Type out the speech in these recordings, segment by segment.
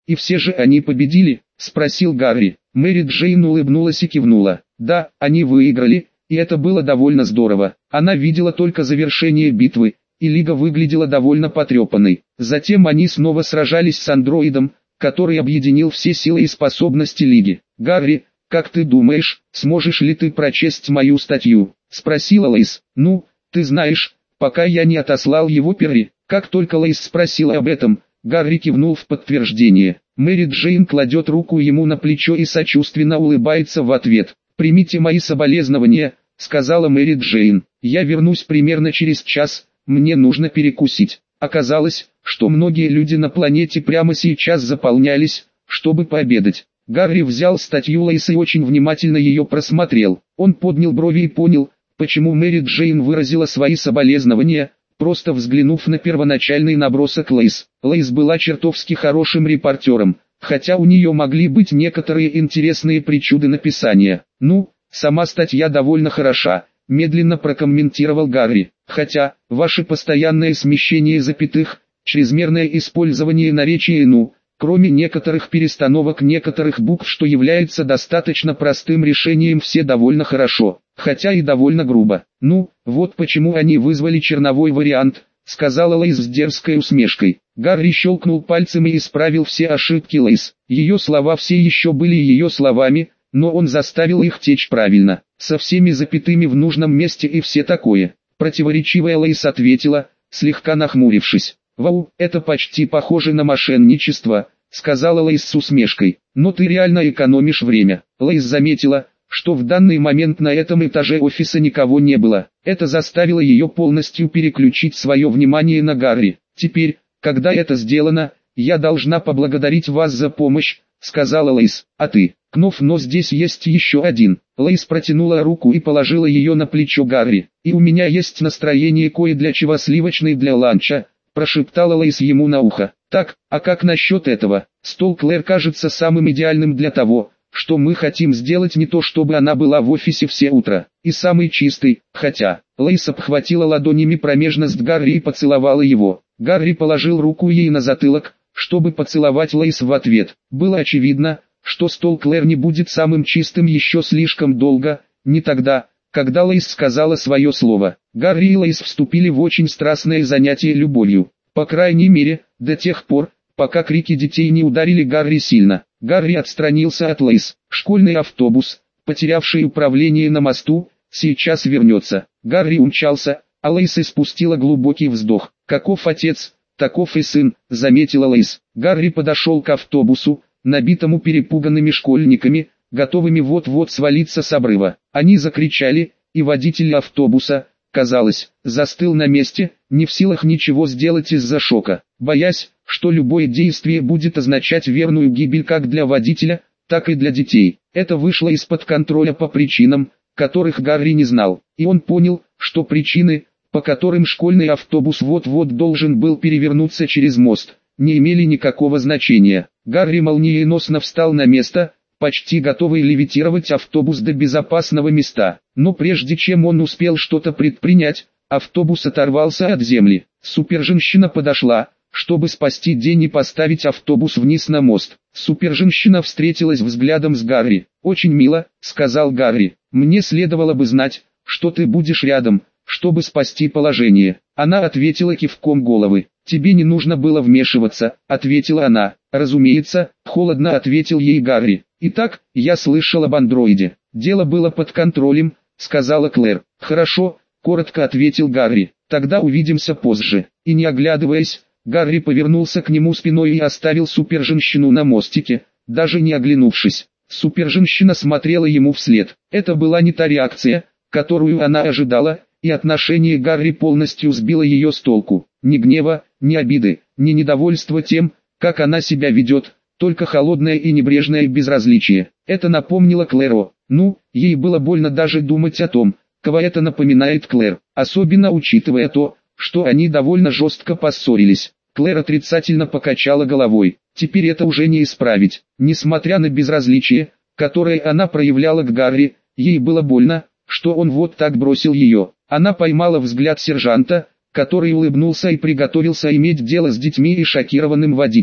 «И все же они победили?» – спросил Гарри. Мэри Джейн улыбнулась и кивнула. «Да, они выиграли, и это было довольно здорово. Она видела только завершение битвы, и Лига выглядела довольно потрепанной. Затем они снова сражались с андроидом, который объединил все силы и способности Лиги. Гарри, как ты думаешь, сможешь ли ты прочесть мою статью?» – спросила Лейс. «Ну, ты знаешь, пока я не отослал его Перри». Как только Лейс спросила об этом, Гарри кивнул в подтверждение. Мэри Джейн кладет руку ему на плечо и сочувственно улыбается в ответ. «Примите мои соболезнования», — сказала Мэри Джейн. «Я вернусь примерно через час, мне нужно перекусить». Оказалось, что многие люди на планете прямо сейчас заполнялись, чтобы пообедать. Гарри взял статью Лейс и очень внимательно ее просмотрел. Он поднял брови и понял, почему Мэри Джейн выразила свои соболезнования, просто взглянув на первоначальный набросок Лейс. Лейс была чертовски хорошим репортером, хотя у нее могли быть некоторые интересные причуды написания. «Ну, сама статья довольно хороша», — медленно прокомментировал Гарри. «Хотя, ваше постоянное смещение запятых, чрезмерное использование наречия «ну», кроме некоторых перестановок некоторых букв, что является достаточно простым решением, все довольно хорошо, хотя и довольно грубо. Ну, вот почему они вызвали черновой вариант», — сказала Лейс с дерзкой усмешкой. Гарри щелкнул пальцем и исправил все ошибки Лейс. Ее слова все еще были ее словами, но он заставил их течь правильно, со всеми запятыми в нужном месте и все такое. Противоречивая Лейс ответила, слегка нахмурившись. «Вау, это почти похоже на мошенничество», — сказала Лейс с усмешкой. «Но ты реально экономишь время». Лейс заметила, что в данный момент на этом этаже офиса никого не было. Это заставило ее полностью переключить свое внимание на Гарри. «Теперь, когда это сделано, я должна поблагодарить вас за помощь», — сказала Лейс. «А ты, Кноф, но здесь есть еще один». Лейс протянула руку и положила ее на плечо Гарри. «И у меня есть настроение кое для чего сливочный для ланча», — прошептала Лейс ему на ухо. «Так, а как насчет этого? Стол Клэр кажется самым идеальным для того, что мы хотим сделать, не то чтобы она была в офисе все утро, и самый чистый, хотя». Лейс обхватила ладонями промежность Гарри и поцеловала его. Гарри положил руку ей на затылок, чтобы поцеловать Лейс в ответ. Было очевидно, что стол Клэр не будет самым чистым еще слишком долго, не тогда, когда Лейс сказала свое слово. Гарри и Лейс вступили в очень страстное занятие любовью. По крайней мере, до тех пор, пока крики детей не ударили Гарри сильно. Гарри отстранился от Лейс. Школьный автобус, потерявший управление на мосту, сейчас вернется. Гарри умчался, а Лейс испустила глубокий вздох. «Каков отец, таков и сын», — заметила Лейс. Гарри подошел к автобусу, набитому перепуганными школьниками, готовыми вот-вот свалиться с обрыва. Они закричали, и водитель автобуса, казалось, застыл на месте, не в силах ничего сделать из-за шока, боясь, что любое действие будет означать верную гибель как для водителя, так и для детей. Это вышло из-под контроля по причинам, которых Гарри не знал, и он понял, что причины, по которым школьный автобус вот-вот должен был перевернуться через мост, не имели никакого значения. Гарри молниеносно встал на место, почти готовый левитировать автобус до безопасного места. Но прежде чем он успел что-то предпринять, автобус оторвался от земли. Суперженщина подошла, чтобы спасти день и поставить автобус вниз на мост. Суперженщина встретилась взглядом с Гарри. «Очень мило», — сказал Гарри. «Мне следовало бы знать, что ты будешь рядом, чтобы спасти положение». Она ответила кивком головы. «Тебе не нужно было вмешиваться», — ответила она. «Разумеется», — холодно ответил ей Гарри. «Итак, я слышал об андроиде. Дело было под контролем», — сказала Клэр. «Хорошо», — коротко ответил Гарри. «Тогда увидимся позже». И не оглядываясь, Гарри повернулся к нему спиной и оставил суперженщину на мостике, даже не оглянувшись. Суперженщина смотрела ему вслед. Это была не та реакция, которую она ожидала, и отношение Гарри полностью сбило ее с толку. Ни гнева, ни обиды, ни недовольства тем, как она себя ведет, только холодное и небрежное безразличие. Это напомнило Клэру. Ну, ей было больно даже думать о том, кого это напоминает Клэр, особенно учитывая то, что они довольно жестко поссорились. Клэр отрицательно покачала головой. Теперь это уже не исправить. Несмотря на безразличие, которое она проявляла к Гарри, ей было больно, что он вот так бросил ее. Она поймала взгляд сержанта, который улыбнулся и приготовился иметь дело с детьми и шокированным водителем.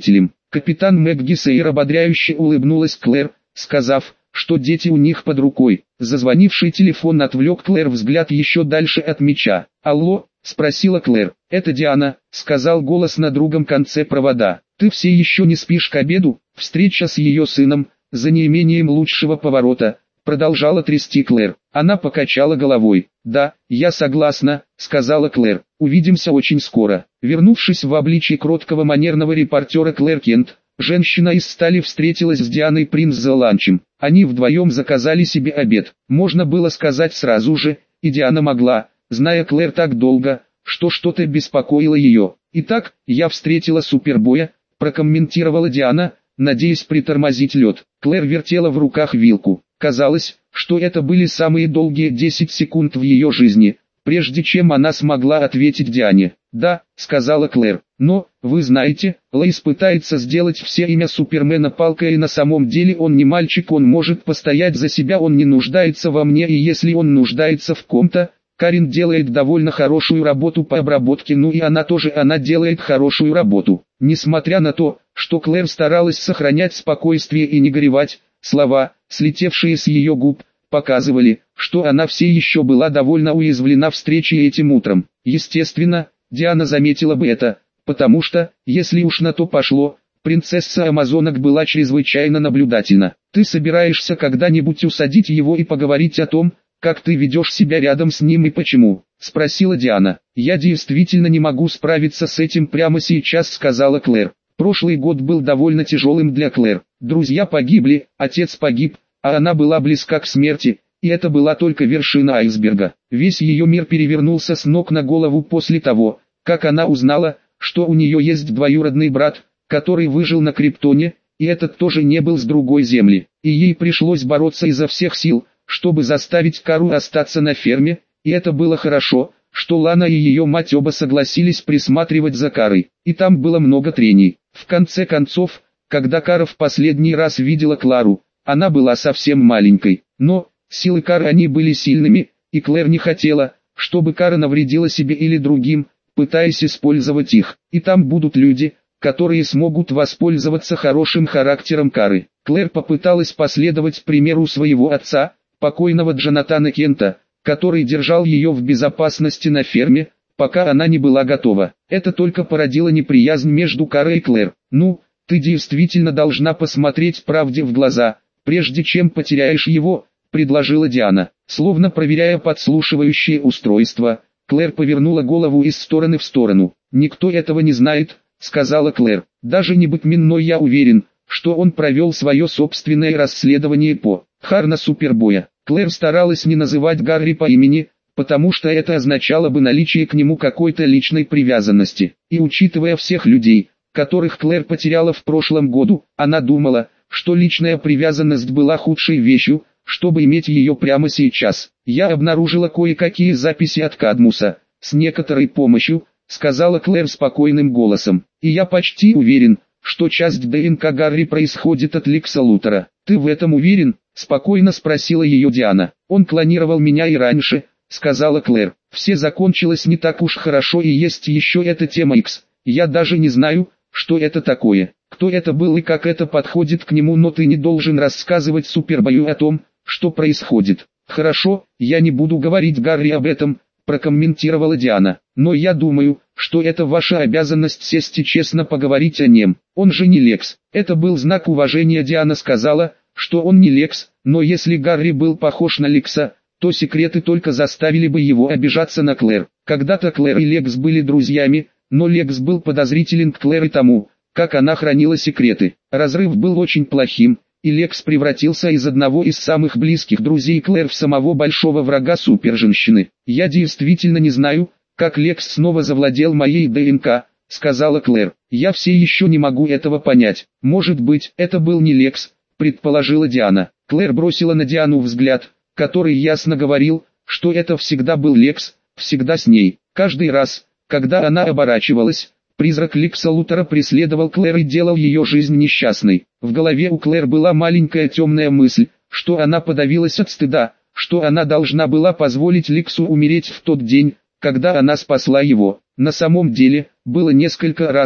Капитан МcGuire ободряюще улыбнулась Клэр, сказав, что дети у них под рукой. Зазвонивший телефон отвлек Клэр взгляд еще дальше от мяча. «Алло?» — спросила Клэр. «Это Диана», — сказал голос на другом конце провода. «Ты все еще не спишь к обеду?» Встреча с ее сыном, за неимением лучшего поворота, продолжала трясти Клэр. Она покачала головой. «Да, я согласна», — сказала Клэр. «Увидимся очень скоро». Вернувшись в обличье кроткого манерного репортера Клэр Кент, женщина из стали встретилась с Дианой Принц за ланчем. Они вдвоем заказали себе обед. Можно было сказать сразу же, и Диана могла, зная Клэр так долго, что что-то беспокоило ее. «Итак, я встретила Супербоя», — прокомментировала Диана, надеясь притормозить лед. Клэр вертела в руках вилку. Казалось, что это были самые долгие 10 секунд в ее жизни, прежде чем она смогла ответить Диане. «Да», — сказала Клэр, — «но, вы знаете, Лоис пытается сделать все имя Супермена палкой, и на самом деле он не мальчик, он может постоять за себя, он не нуждается во мне, и если он нуждается в ком-то, Карен делает довольно хорошую работу по обработке, ну и она делает хорошую работу». Несмотря на то, что Клэр старалась сохранять спокойствие и не горевать, слова, слетевшие с ее губ, показывали, что она все еще была довольно уязвлена встречей этим утром. Естественно, Диана заметила бы это, потому что, если уж на то пошло, принцесса Амазонок была чрезвычайно наблюдательна. «Ты собираешься когда-нибудь усадить его и поговорить о том, как ты ведешь себя рядом с ним и почему?» — спросила Диана. «Я действительно не могу справиться с этим прямо сейчас», — сказала Клэр. Прошлый год был довольно тяжелым для Клэр. Друзья погибли, отец погиб, а она была близка к смерти, и это была только вершина айсберга. Весь ее мир перевернулся с ног на голову после того, как она узнала, что у нее есть двоюродный брат, который выжил на Криптоне, и этот тоже не был с другой земли. И ей пришлось бороться изо всех сил, чтобы заставить Кару остаться на ферме, и это было хорошо, что Лана и ее мать оба согласились присматривать за Карой. И там было много трений. В конце концов, когда Кара в последний раз видела Клару, она была совсем маленькой. Но, силы Кары они были сильными, и Клэр не хотела, чтобы Кара навредила себе или другим, пытаясь использовать их. И там будут люди, которые смогут воспользоваться хорошим характером Кары. Клэр попыталась последовать примеру своего отца, покойного Джонатана Кента, который держал ее в безопасности на ферме, пока она не была готова. Это только породило неприязнь между Карой и Клэр. «Ну, ты действительно должна посмотреть правде в глаза, прежде чем потеряешь его», — предложила Диана. Словно проверяя подслушивающее устройство, Клэр повернула голову из стороны в сторону. «Никто этого не знает», — сказала Клэр. «Даже не Бэтмен, но я уверен, что он провел свое собственное расследование по Харна Супербоя». Клэр старалась не называть Гарри по имени, потому что это означало бы наличие к нему какой-то личной привязанности. И учитывая всех людей, которых Клэр потеряла в прошлом году, она думала, что личная привязанность была худшей вещью, чтобы иметь ее прямо сейчас. «Я обнаружила кое-какие записи от Кадмуса, с некоторой помощью», — сказала Клэр спокойным голосом. «И я почти уверен, что часть ДНК Гарри происходит от Лекса Лутера». «Ты в этом уверен?» — спокойно спросила ее Диана. «Он клонировал меня и раньше», — сказала Клэр. «Все закончилось не так уж хорошо, и есть еще эта тема X. Я даже не знаю, что это такое, кто это был и как это подходит к нему, но ты не должен рассказывать Супербою о том, что происходит». «Хорошо, я не буду говорить Гарри об этом», — прокомментировала Диана. «Но я думаю, что это ваша обязанность сесть и честно поговорить о нем. Он же не Лекс». Это был знак уважения. Диана сказала, что он не Лекс, но если Гарри был похож на Лекса, то секреты только заставили бы его обижаться на Клэр. Когда-то Клэр и Лекс были друзьями, но Лекс был подозрителен к Клэр и тому, как она хранила секреты. Разрыв был очень плохим, и Лекс превратился из одного из самых близких друзей Клэр в самого большого врага суперженщины. «Я действительно не знаю, как Лекс снова завладел моей ДНК», — сказала Клэр. «Я все еще не могу этого понять. Может быть, это был не Лекс», — предположила Диана. Клэр бросила на Диану взгляд, который ясно говорил, что это всегда был Лекс, всегда с ней. Каждый раз, когда она оборачивалась, призрак Лекса Лутера преследовал Клэр и делал ее жизнь несчастной. В голове у Клэр была маленькая темная мысль, что она подавилась от стыда, что она должна была позволить Лексу умереть в тот день, когда она спасла его. На самом деле, было несколько раз,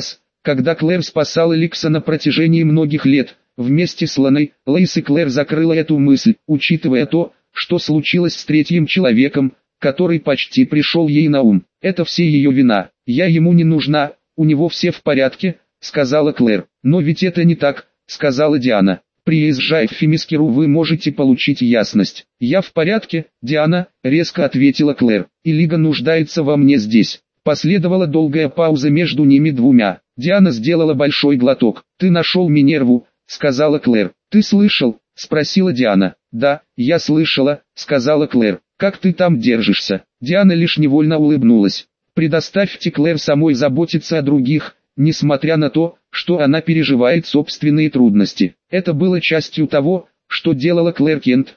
Когда Клэр спасала Ликса на протяжении многих лет, вместе с Ланой, Лейс и Клэр закрыла эту мысль, учитывая то, что случилось с третьим человеком, который почти пришел ей на ум. Это все ее вина. Я ему не нужна, у него все в порядке, сказала Клэр. Но ведь это не так, сказала Диана. Приезжая в Фемискиру, вы можете получить ясность. Я в порядке, Диана, резко ответила Клэр. И Лига нуждается во мне здесь. Последовала долгая пауза между ними двумя. Диана сделала большой глоток. Ты нашел Минерву, сказала Клэр. Ты слышал? Спросила Диана. Да, я слышала, сказала Клэр. Как ты там держишься? Диана лишь невольно улыбнулась. Предоставьте Клэр самой заботиться о других, несмотря на то, что она переживает собственные трудности. Это было частью того, что делала Клэр Кент.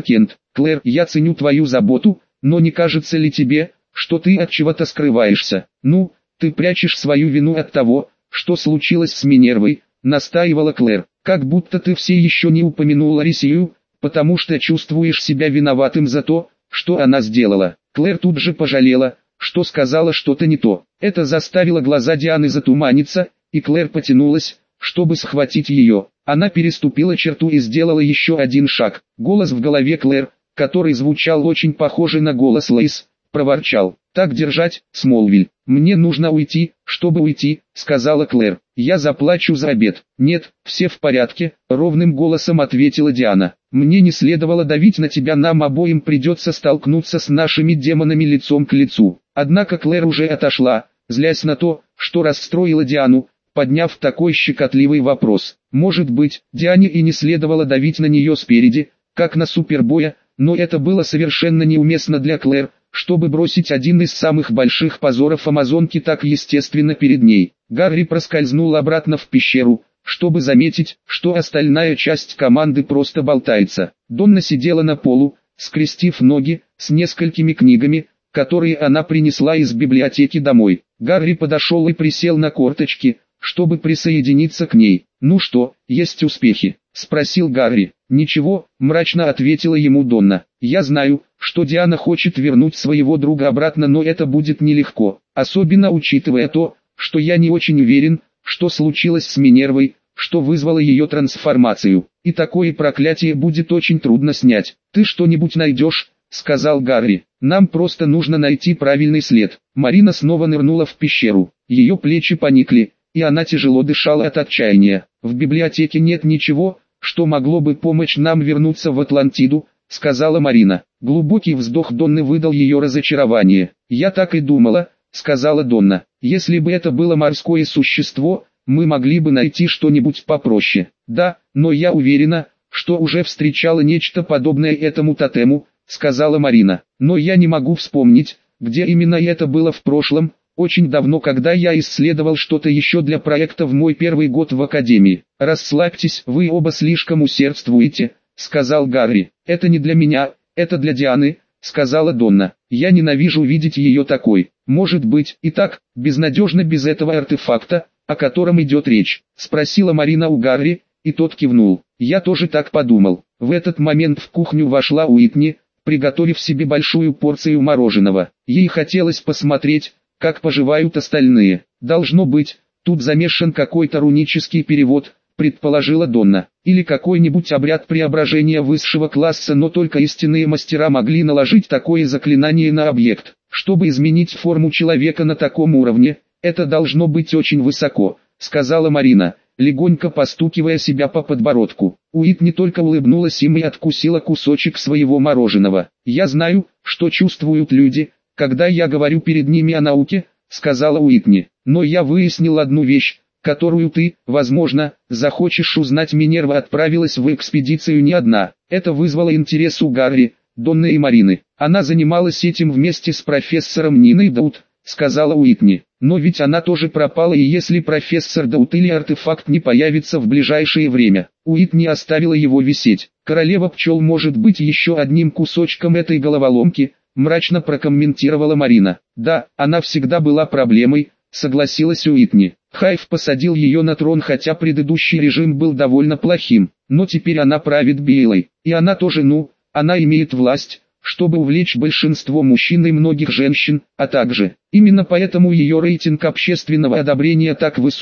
Клэр, я ценю твою заботу, но не кажется ли тебе, что ты от чего-то скрываешься? Ну, ты прячешь свою вину от того, что случилось с Минервой, настаивала Клэр. Как будто ты все еще не упомянула Рисию, потому что чувствуешь себя виноватым за то, что она сделала. Клэр тут же пожалела, что сказала что-то не то. Это заставило глаза Дианы затуманиться, и Клэр потянулась, чтобы схватить ее. Она переступила черту и сделала еще один шаг. Голос в голове Клэр, который звучал очень похоже на голос Лейс, проворчал. «Так держать, Смолвиль. Мне нужно уйти, чтобы уйти», — сказала Клэр. «Я заплачу за обед». «Нет, все в порядке», — ровным голосом ответила Диана. «Мне не следовало давить на тебя, нам обоим придется столкнуться с нашими демонами лицом к лицу». Однако Клэр уже отошла, злясь на то, что расстроила Диану, подняв такой щекотливый вопрос. Может быть, Диане и не следовало давить на нее спереди, как на Супербоя, но это было совершенно неуместно для Клэр, чтобы бросить один из самых больших позоров Амазонки так естественно перед ней. Гарри проскользнул обратно в пещеру, чтобы заметить, что остальная часть команды просто болтается. Донна сидела на полу, скрестив ноги, с несколькими книгами, которые она принесла из библиотеки домой. Гарри подошел и присел на корточки, чтобы присоединиться к ней. «Ну что, есть успехи?» — спросил Гарри. «Ничего», — мрачно ответила ему Донна. «Я знаю, что Диана хочет вернуть своего друга обратно, но это будет нелегко, особенно учитывая то, что я не очень уверен, что случилось с Минервой, что вызвало ее трансформацию, и такое проклятие будет очень трудно снять. Ты что-нибудь найдешь?» — сказал Гарри. «Нам просто нужно найти правильный след». Марина снова нырнула в пещеру, ее плечи поникли, и она тяжело дышала от отчаяния. «В библиотеке нет ничего, что могло бы помочь нам вернуться в Атлантиду», — сказала Марина. Глубокий вздох Донны выдал ее разочарование. «Я так и думала», — сказала Донна. «Если бы это было морское существо, мы могли бы найти что-нибудь попроще». «Да, но я уверена, что уже встречала нечто подобное этому тотему», — сказала Марина. «Но я не могу вспомнить, где именно это было в прошлом, очень давно, когда я исследовал что-то еще для проекта в мой первый год в академии». «Расслабьтесь, вы оба слишком усердствуете», — сказал Гарри. «Это не для меня, это для Дианы», — сказала Донна. «Я ненавижу видеть ее такой. Может быть, и так, безнадежно без этого артефакта, о котором идет речь?» — спросила Марина у Гарри, и тот кивнул. «Я тоже так подумал». В этот момент в кухню вошла Уитни, приготовив себе большую порцию мороженого. Ей хотелось посмотреть, как поживают остальные. «Должно быть, тут замешан какой-то рунический перевод», — предположила Донна. «Или какой-нибудь обряд преображения высшего класса, но только истинные мастера могли наложить такое заклинание на объект. Чтобы изменить форму человека на таком уровне, это должно быть очень высоко», — сказала Марина, легонько постукивая себя по подбородку. Уитни только улыбнулась им и откусила кусочек своего мороженого. «Я знаю, что чувствуют люди, когда я говорю перед ними о науке», — сказала Уитни. «Но я выяснил одну вещь, которую ты, возможно, захочешь узнать. Минерва отправилась в экспедицию не одна». Это вызвало интерес у Гарри, Донны и Марины. «Она занималась этим вместе с профессором Ниной Даут», — сказала Уитни. «Но ведь она тоже пропала, и если профессор Даут или артефакт не появится в ближайшее время, Уитни оставила его висеть. Королева пчел может быть еще одним кусочком этой головоломки», — мрачно прокомментировала Марина. «Да, она всегда была проблемой», — согласилась Уитни. «Хайв посадил ее на трон, хотя предыдущий режим был довольно плохим, но теперь она правит Биэлой, и она тоже, она имеет власть, чтобы увлечь большинство мужчин и многих женщин, а также, именно поэтому ее рейтинг общественного одобрения так высок»,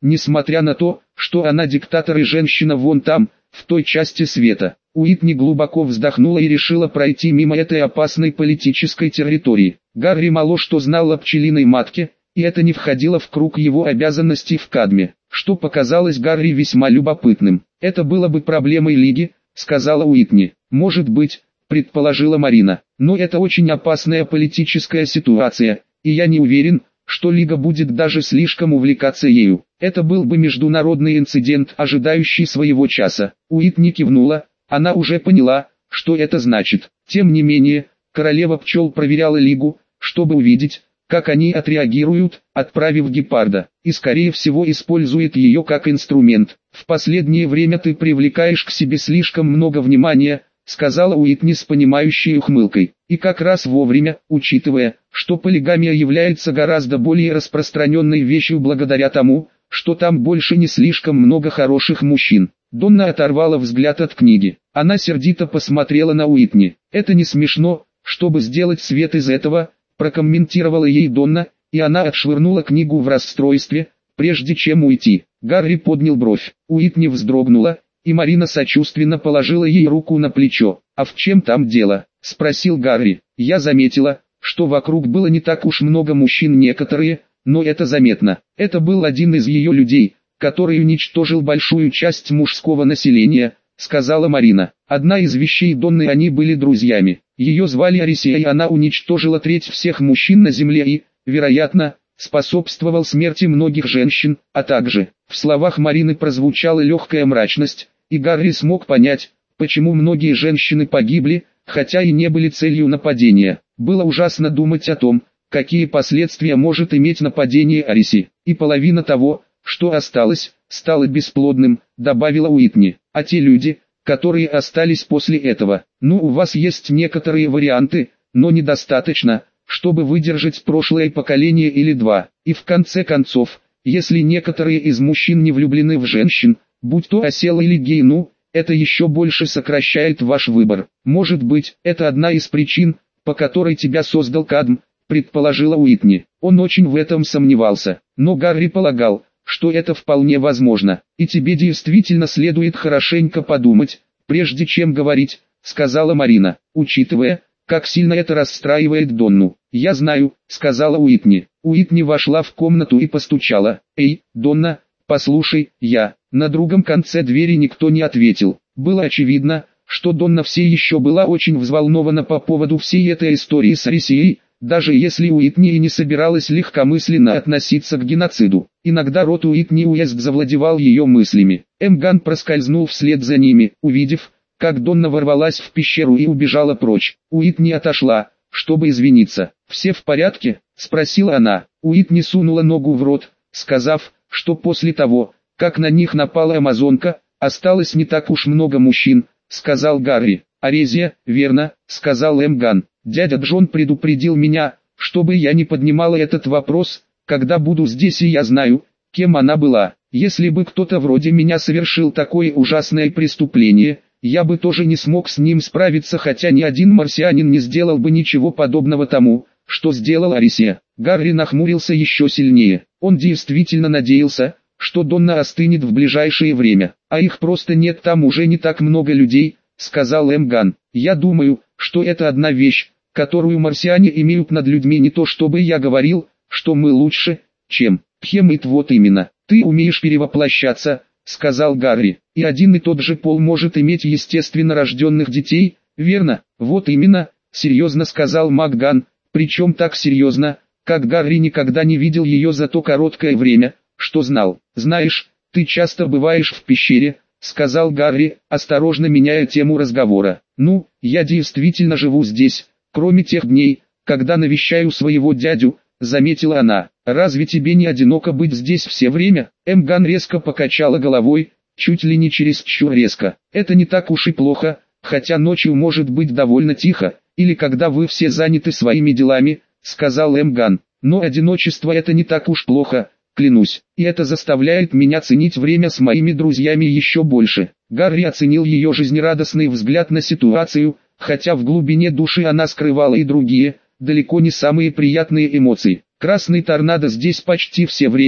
несмотря на то, что она диктатор и женщина вон там, в той части света. Уитни глубоко вздохнула и решила пройти мимо этой опасной политической территории. Гарри мало что знал о пчелиной матке, и это не входило в круг его обязанностей в Кадме, что показалось Гарри весьма любопытным. «Это было бы проблемой Лиги», — сказала Уитни. «Может быть», — предположила Марина, — «но это очень опасная политическая ситуация, и я не уверен, что Лига будет даже слишком увлекаться ею. Это был бы международный инцидент, ожидающий своего часа». Уитни кивнула, она уже поняла, что это значит. Тем не менее, королева пчел проверяла Лигу, чтобы увидеть, как они отреагируют, отправив гепарда, и скорее всего использует ее как инструмент. «В последнее время ты привлекаешь к себе слишком много внимания», — сказала Уитни с понимающей ухмылкой. «И как раз вовремя, учитывая, что полигамия является гораздо более распространенной вещью благодаря тому, что там больше не слишком много хороших мужчин». Донна оторвала взгляд от книги. Она сердито посмотрела на Уитни. «Это не смешно, чтобы сделать свет из этого», — прокомментировала ей Донна, и она отшвырнула книгу в расстройстве, прежде чем уйти. Гарри поднял бровь. Уитни вздрогнула, и Марина сочувственно положила ей руку на плечо. «А в чем там дело?» — спросил Гарри. «Я заметила, что вокруг было не так уж много мужчин некоторые, но это заметно. Это был один из ее людей, который уничтожил большую часть мужского населения», — сказала Марина. «Одна из вещей Донны, они были друзьями. Ее звали Арисия, и она уничтожила треть всех мужчин на земле и, вероятно, способствовал смерти многих женщин, а также». В словах Марины прозвучала легкая мрачность, и Гарри смог понять, почему многие женщины погибли, хотя и не были целью нападения. Было ужасно думать о том, какие последствия может иметь нападение Ариси, и половина того, что осталось, стало бесплодным, добавила Уитни. «А те люди, которые остались после этого, ну, у вас есть некоторые варианты, но недостаточно, чтобы выдержать прошлое поколение или два. И в конце концов, если некоторые из мужчин не влюблены в женщин, будь то осел или гей, ну, это еще больше сокращает ваш выбор. Может быть, это одна из причин, по которой тебя создал Кадм», — предположила Уитни. Он очень в этом сомневался, но Гарри полагал, что это вполне возможно, и тебе действительно следует хорошенько подумать, прежде чем говорить, — сказала Марина, учитывая, как сильно это расстраивает Донну. «Я знаю», — сказала Уитни. Уитни вошла в комнату и постучала. «Эй, Донна, послушай, я...» На другом конце двери никто не ответил. Было очевидно, что Донна все еще была очень взволнована по поводу всей этой истории с Арисией, даже если Уитни и не собиралась легкомысленно относиться к геноциду. Иногда рот Уитни Уэст завладевал ее мыслями. Эмган проскользнул вслед за ними, увидев, как Донна ворвалась в пещеру и убежала прочь. Уитни отошла, чтобы извиниться. «Все в порядке?» — спросила она. Уитни сунула ногу в рот, сказав, что после того, как на них напала амазонка, осталось не так уж много мужчин, — сказал Гарри. «Арезия, верно», — сказал Эмган. «Дядя Джон предупредил меня, чтобы я не поднимала этот вопрос, когда буду здесь, и я знаю, кем она была. Если бы кто-то вроде меня совершил такое ужасное преступление, я бы тоже не смог с ним справиться, хотя ни один марсианин не сделал бы ничего подобного тому, что сделал Арисия». Гарри нахмурился еще сильнее. Он действительно надеялся, что Донна остынет в ближайшее время. «А их просто нет, там уже не так много людей», — сказал Эмган. «Я думаю, что это одна вещь, которую марсиане имеют над людьми, не то чтобы я говорил, что мы лучше, чем Пхемит». «Вот именно, ты умеешь перевоплощаться», — сказал Гарри. «И один и тот же пол может иметь естественно рожденных детей, верно?» «Вот именно», — серьезно сказал Макган, причем так серьезно, как Гарри никогда не видел ее за то короткое время, что знал. «Знаешь, ты часто бываешь в пещере», — сказал Гарри, осторожно меняя тему разговора. «Ну, я действительно живу здесь, кроме тех дней, когда навещаю своего дядю», — заметила она. «Разве тебе не одиноко быть здесь все время?» Эмган резко покачала головой, чуть ли не чересчур резко. «Это не так уж и плохо, хотя ночью может быть довольно тихо, или когда вы все заняты своими делами», — сказал Эмган. «Но одиночество — это не так уж плохо, клянусь, и это заставляет меня ценить время с моими друзьями еще больше». Гарри оценил ее жизнерадостный взгляд на ситуацию, хотя в глубине души она скрывала и другие, далеко не самые приятные эмоции. «Красный торнадо здесь почти все время,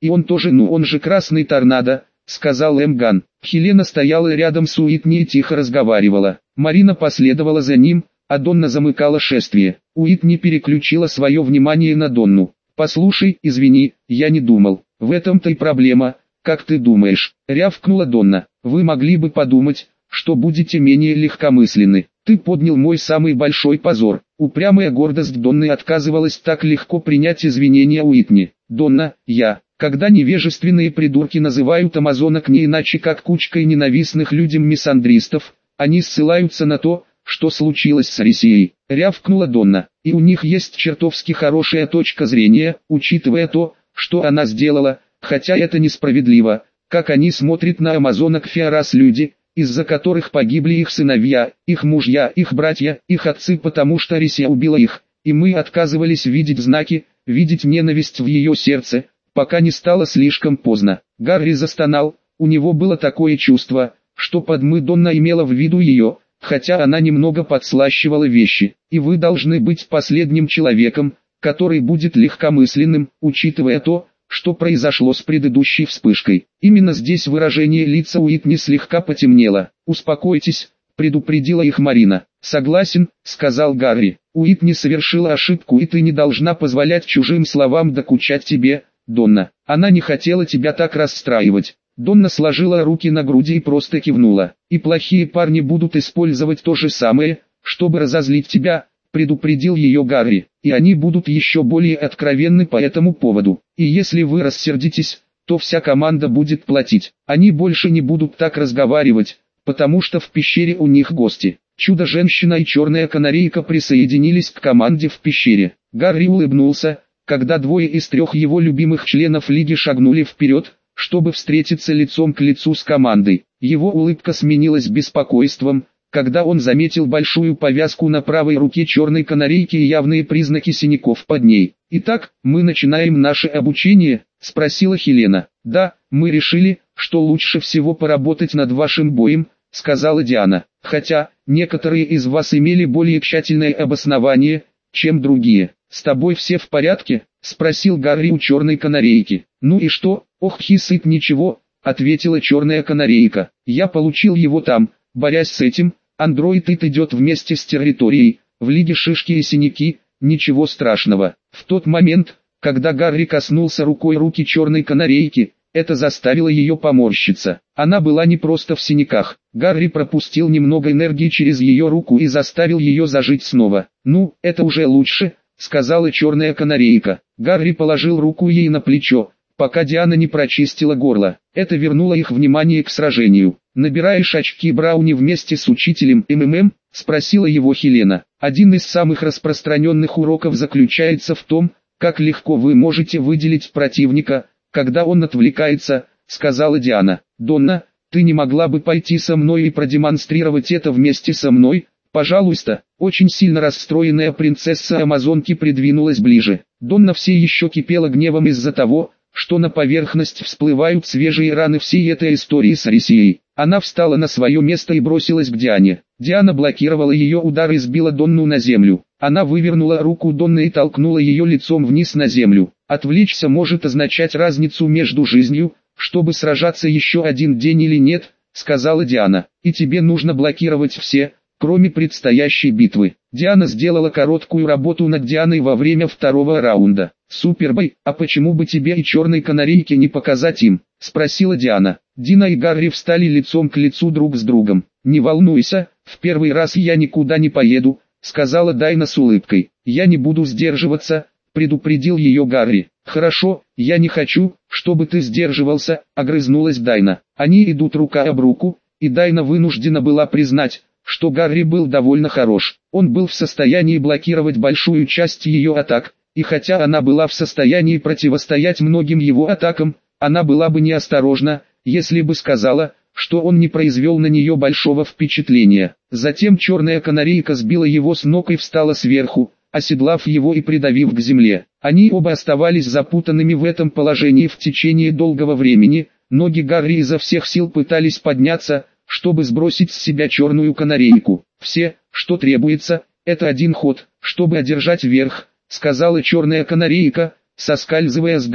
И он тоже, ну он же красный торнадо, сказал Эмган. Хелена стояла рядом с Уитни и тихо разговаривала. Марина последовала за ним, а Донна замыкала шествие. Уитни переключила свое внимание на Донну. «Послушай, извини, я не думал. В этом-то и проблема, как ты думаешь?» — рявкнула Донна. «Вы могли бы подумать, что будете менее легкомысленны. Ты поднял мой самый большой позор». Упрямая гордость Донны отказывалась так легко принять извинения Уитни. «Донна, когда невежественные придурки называют амазонок не иначе как кучкой ненавистных людям миссандристов, они ссылаются на то, что случилось с Рисией», — рявкнула Донна. «И у них есть чертовски хорошая точка зрения, учитывая то, что она сделала, хотя это несправедливо, как они смотрят на амазонок Фиорас люди, из-за которых погибли их сыновья, их мужья, их братья, их отцы, потому что Рисия убила их, и мы отказывались видеть знаки, видеть ненависть в ее сердце, пока не стало слишком поздно». Гарри застонал, у него было такое чувство, что подмы Донна имела в виду ее, хотя она немного подслащивала вещи. «И вы должны быть последним человеком, который будет легкомысленным, учитывая то, что произошло с предыдущей вспышкой». Именно здесь выражение лица Уитни слегка потемнело. «Успокойтесь», — предупредила их Марина. «Согласен», — сказал Гарри. «Уитни совершила ошибку, и ты не должна позволять чужим словам докучать тебе, Донна. Она не хотела тебя так расстраивать». Донна сложила руки на груди и просто кивнула. «И плохие парни будут использовать то же самое, чтобы разозлить тебя», — предупредил ее Гарри. «И они будут еще более откровенны по этому поводу. И если вы рассердитесь, то вся команда будет платить. Они больше не будут так разговаривать, потому что в пещере у них гости». Чудо-женщина и черная канарейка присоединились к команде в пещере. Гарри улыбнулся, когда двое из трех его любимых членов лиги шагнули вперед, чтобы встретиться лицом к лицу с командой. Его улыбка сменилась беспокойством, когда он заметил большую повязку на правой руке черной канарейки и явные признаки синяков под ней. «Итак, мы начинаем наше обучение?» — спросила Хелена. «Да, мы решили, что лучше всего поработать над вашим боем», — сказала Диана. «Хотя, некоторые из вас имели более тщательное обоснование, чем другие. С тобой все в порядке?» — спросил Гарри у черной канарейки. «Ну и что? Ох, хисыт, ничего», — ответила черная канарейка. «Я получил его там, борясь с этим. Андроид идет вместе с территорией, в лиге шишки и синяки, ничего страшного». В тот момент, когда Гарри коснулся рукой руки черной канарейки, это заставило ее поморщиться. Она была не просто в синяках. Гарри пропустил немного энергии через ее руку и заставил ее зажить снова. «Ну, это уже лучше», — сказала черная канарейка. Гарри положил руку ей на плечо, пока Диана не прочистила горло. Это вернуло их внимание к сражению. «Набираешь очки Брауни вместе с учителем МММ?» — спросила его Хелена. «Один из самых распространенных уроков заключается в том, как легко вы можете выделить противника, когда он отвлекается», — сказала Диана. «Донна, ты не могла бы пойти со мной и продемонстрировать это вместе со мной, пожалуйста?» Очень сильно расстроенная принцесса Амазонки придвинулась ближе. Донна все еще кипела гневом из-за того, что на поверхность всплывают свежие раны всей этой истории с Рисией. Она встала на свое место и бросилась к Диане. Диана блокировала ее удар и сбила Донну на землю. Она вывернула руку Донны и толкнула ее лицом вниз на землю. «Отвлечься может означать разницу между жизнью, чтобы сражаться еще один день или нет», — сказала Диана. «И тебе нужно блокировать все, кроме предстоящей битвы». Диана сделала короткую работу над Дианой во время второго раунда. «Супербой, а почему бы тебе и черной канарейке не показать им?» — спросила Диана. Дина и Гарри встали лицом к лицу друг с другом. «Не волнуйся, в первый раз я никуда не поеду», — сказала Дайна с улыбкой. «Я не буду сдерживаться», — предупредил ее Гарри. «Хорошо, я не хочу, чтобы ты сдерживался», — огрызнулась Дайна. Они идут рука об руку, и Дайна вынуждена была признать, что Гарри был довольно хорош. Он был в состоянии блокировать большую часть ее атак, и хотя она была в состоянии противостоять многим его атакам, она была бы неосторожна, если бы сказала, что он не произвел на нее большого впечатления. Затем черная канарейка сбила его с ног и встала сверху, оседлав его и придавив к земле. Они оба оставались запутанными в этом положении в течение долгого времени. Ноги Гарри изо всех сил пытались подняться, чтобы сбросить с себя черную канарейку. «Все, что требуется, это один ход, чтобы одержать верх», — сказала черная канарейка, соскальзывая с Гарри.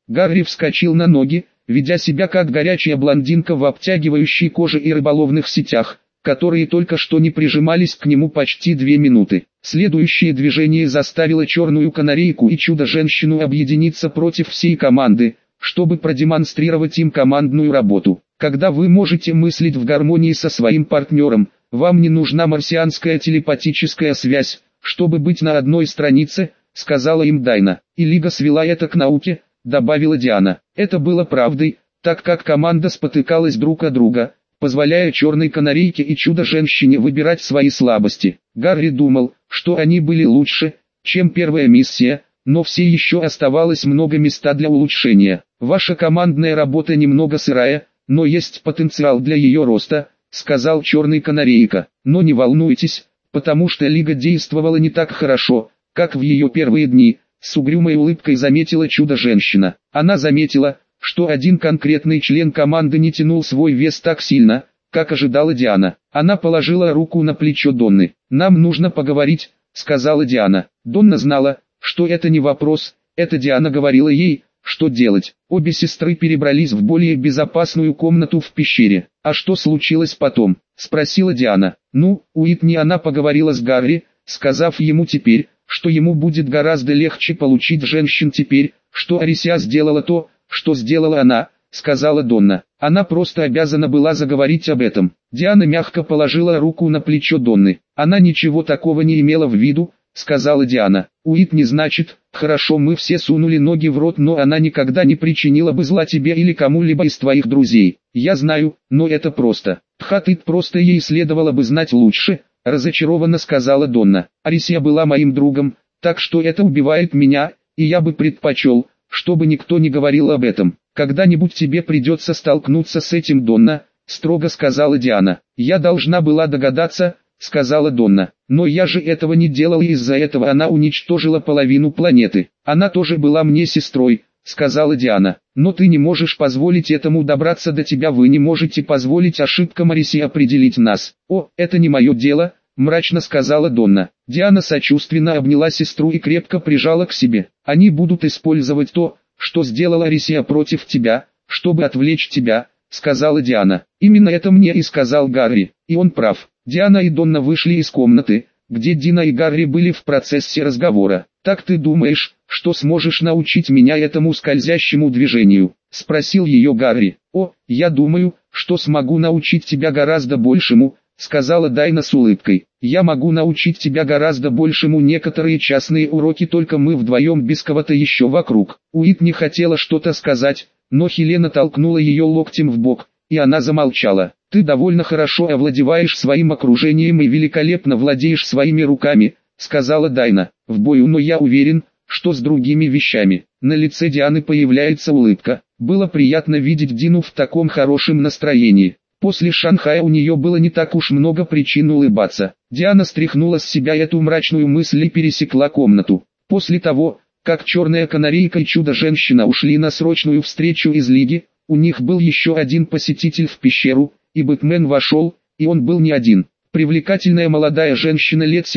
Гарри вскочил на ноги, ведя себя как горячая блондинка в обтягивающей коже и рыболовных сетях, которые только что не прижимались к нему почти 2 минуты. Следующее движение заставило черную канарейку и чудо-женщину объединиться против всей команды, чтобы продемонстрировать им командную работу. Когда вы можете мыслить в гармонии со своим партнером, вам не нужна марсианская телепатическая связь, чтобы быть на одной странице, сказала им Дайна. И Лига свела это к науке, добавила Диана. Это было правдой, так как команда спотыкалась друг о друга, позволяя черной канарейке и чудо-женщине выбирать свои слабости. Гарри думал, что они были лучше, чем первая миссия, но все еще оставалось много места для улучшения. Ваша командная работа немного сырая, но есть потенциал для ее роста, сказал черный канарейка. Но не волнуйтесь, потому что Лига действовала не так хорошо, как в ее первые дни, с угрюмой улыбкой заметила чудо-женщина. Она заметила, что один конкретный член команды не тянул свой вес так сильно, как ожидала Диана. Она положила руку на плечо Донны. «Нам нужно поговорить», — сказала Диана. Донна знала, что это не вопрос, это Диана говорила ей, что делать. Обе сестры перебрались в более безопасную комнату в пещере. «А что случилось потом?» — спросила Диана. Уитни она поговорила с Гарри, сказав ему теперь, что ему будет гораздо легче получить женщин теперь, что Арисия сделала то, что сделала она, сказала Донна. Она просто обязана была заговорить об этом. Диана мягко положила руку на плечо Донны. Она ничего такого не имела в виду, сказала Диана. Уитни значит, хорошо, мы все сунули ноги в рот, но она никогда не причинила бы зла тебе или кому-либо из твоих друзей. Я знаю, но это просто. Тхатыт просто ей следовало бы знать лучше, разочарованно сказала Донна. Арисия была моим другом, так что это убивает меня, и я бы предпочел, чтобы никто не говорил об этом. Когда-нибудь тебе придется столкнуться с этим, Донна, строго сказала Диана. Я должна была догадаться, сказала Донна. Но я же этого не делала, и из-за этого она уничтожила половину планеты. Она тоже была мне сестрой, сказала Диана. Но ты не можешь позволить этому добраться до тебя, вы не можете позволить ошибкам Арисии определить нас. О, это не мое дело, мрачно сказала Донна. Диана сочувственно обняла сестру и крепко прижала к себе. Они будут использовать то, что сделала Арисия против тебя, чтобы отвлечь тебя, сказала Диана. Именно это мне и сказал Гарри, и он прав. Диана и Донна вышли из комнаты, где Дина и Гарри были в процессе разговора. «Так ты думаешь, что сможешь научить меня этому скользящему движению?» — спросил ее Гарри. «О, я думаю, что смогу научить тебя гораздо большему», — сказала Дайна с улыбкой. «Я могу научить тебя гораздо большему, некоторые частные уроки, только мы вдвоем без кого-то еще вокруг». Уитни хотела что-то сказать, но Хелена толкнула ее локтем в бок, и она замолчала. «Ты довольно хорошо овладеваешь своим окружением и великолепно владеешь своими руками», — сказала Дайна. «В бою, но я уверен, что с другими вещами». На лице Дианы появляется улыбка. Было приятно видеть Дину в таком хорошем настроении. После Шанхая у нее было не так уж много причин улыбаться. Диана стряхнула с себя эту мрачную мысль и пересекла комнату. После того, как черная канарейка и чудо-женщина ушли на срочную встречу из Лиги, у них был еще один посетитель в пещеру, и Бэтмен вошел, и он был не один. Привлекательная молодая женщина лет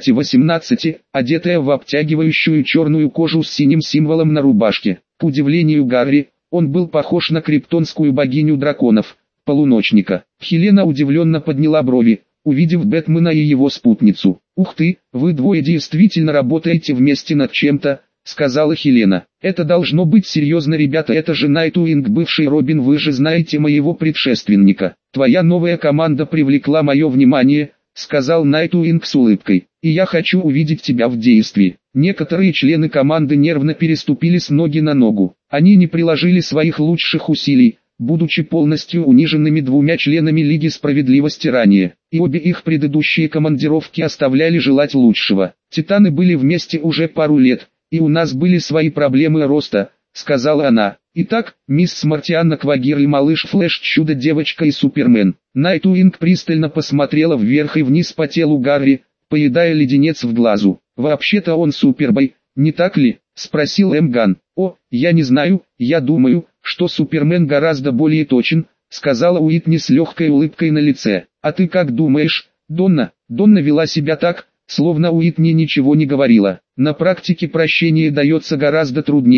17-18, одетая в обтягивающую черную кожу с синим символом на рубашке. К удивлению Гарри, он был похож на криптонскую богиню драконов, полуночника. Хелена удивленно подняла брови, увидев Бэтмена и его спутницу. «Ух ты, вы двое действительно работаете вместе над чем-то», — сказала Хелена. «Это должно быть серьезно, ребята, это же Найтуинг, бывший Робин, вы же знаете моего предшественника. Твоя новая команда привлекла мое внимание», — сказал Найтуинг с улыбкой. «И я хочу увидеть тебя в действии». Некоторые члены команды нервно переступили с ноги на ногу. Они не приложили своих лучших усилий, будучи полностью униженными двумя членами Лиги Справедливости ранее, и обе их предыдущие командировки оставляли желать лучшего. «Титаны были вместе уже пару лет, и у нас были свои проблемы роста», — сказала она. «Итак, мисс Смартианна Квагир и малыш Флэш, Чудо-девочка и Супермен». Найтуинг пристально посмотрела вверх и вниз по телу Гарри, поедая леденец в глазу. «Вообще-то он Супербой, не так ли?» — спросил Эмган. «О, я не знаю, я думаю, что Супермен гораздо более точен», — сказала Уитни с легкой улыбкой на лице. «А ты как думаешь, Донна?» Донна вела себя так, словно Уитни ничего не говорила. «На практике прощение дается гораздо труднее,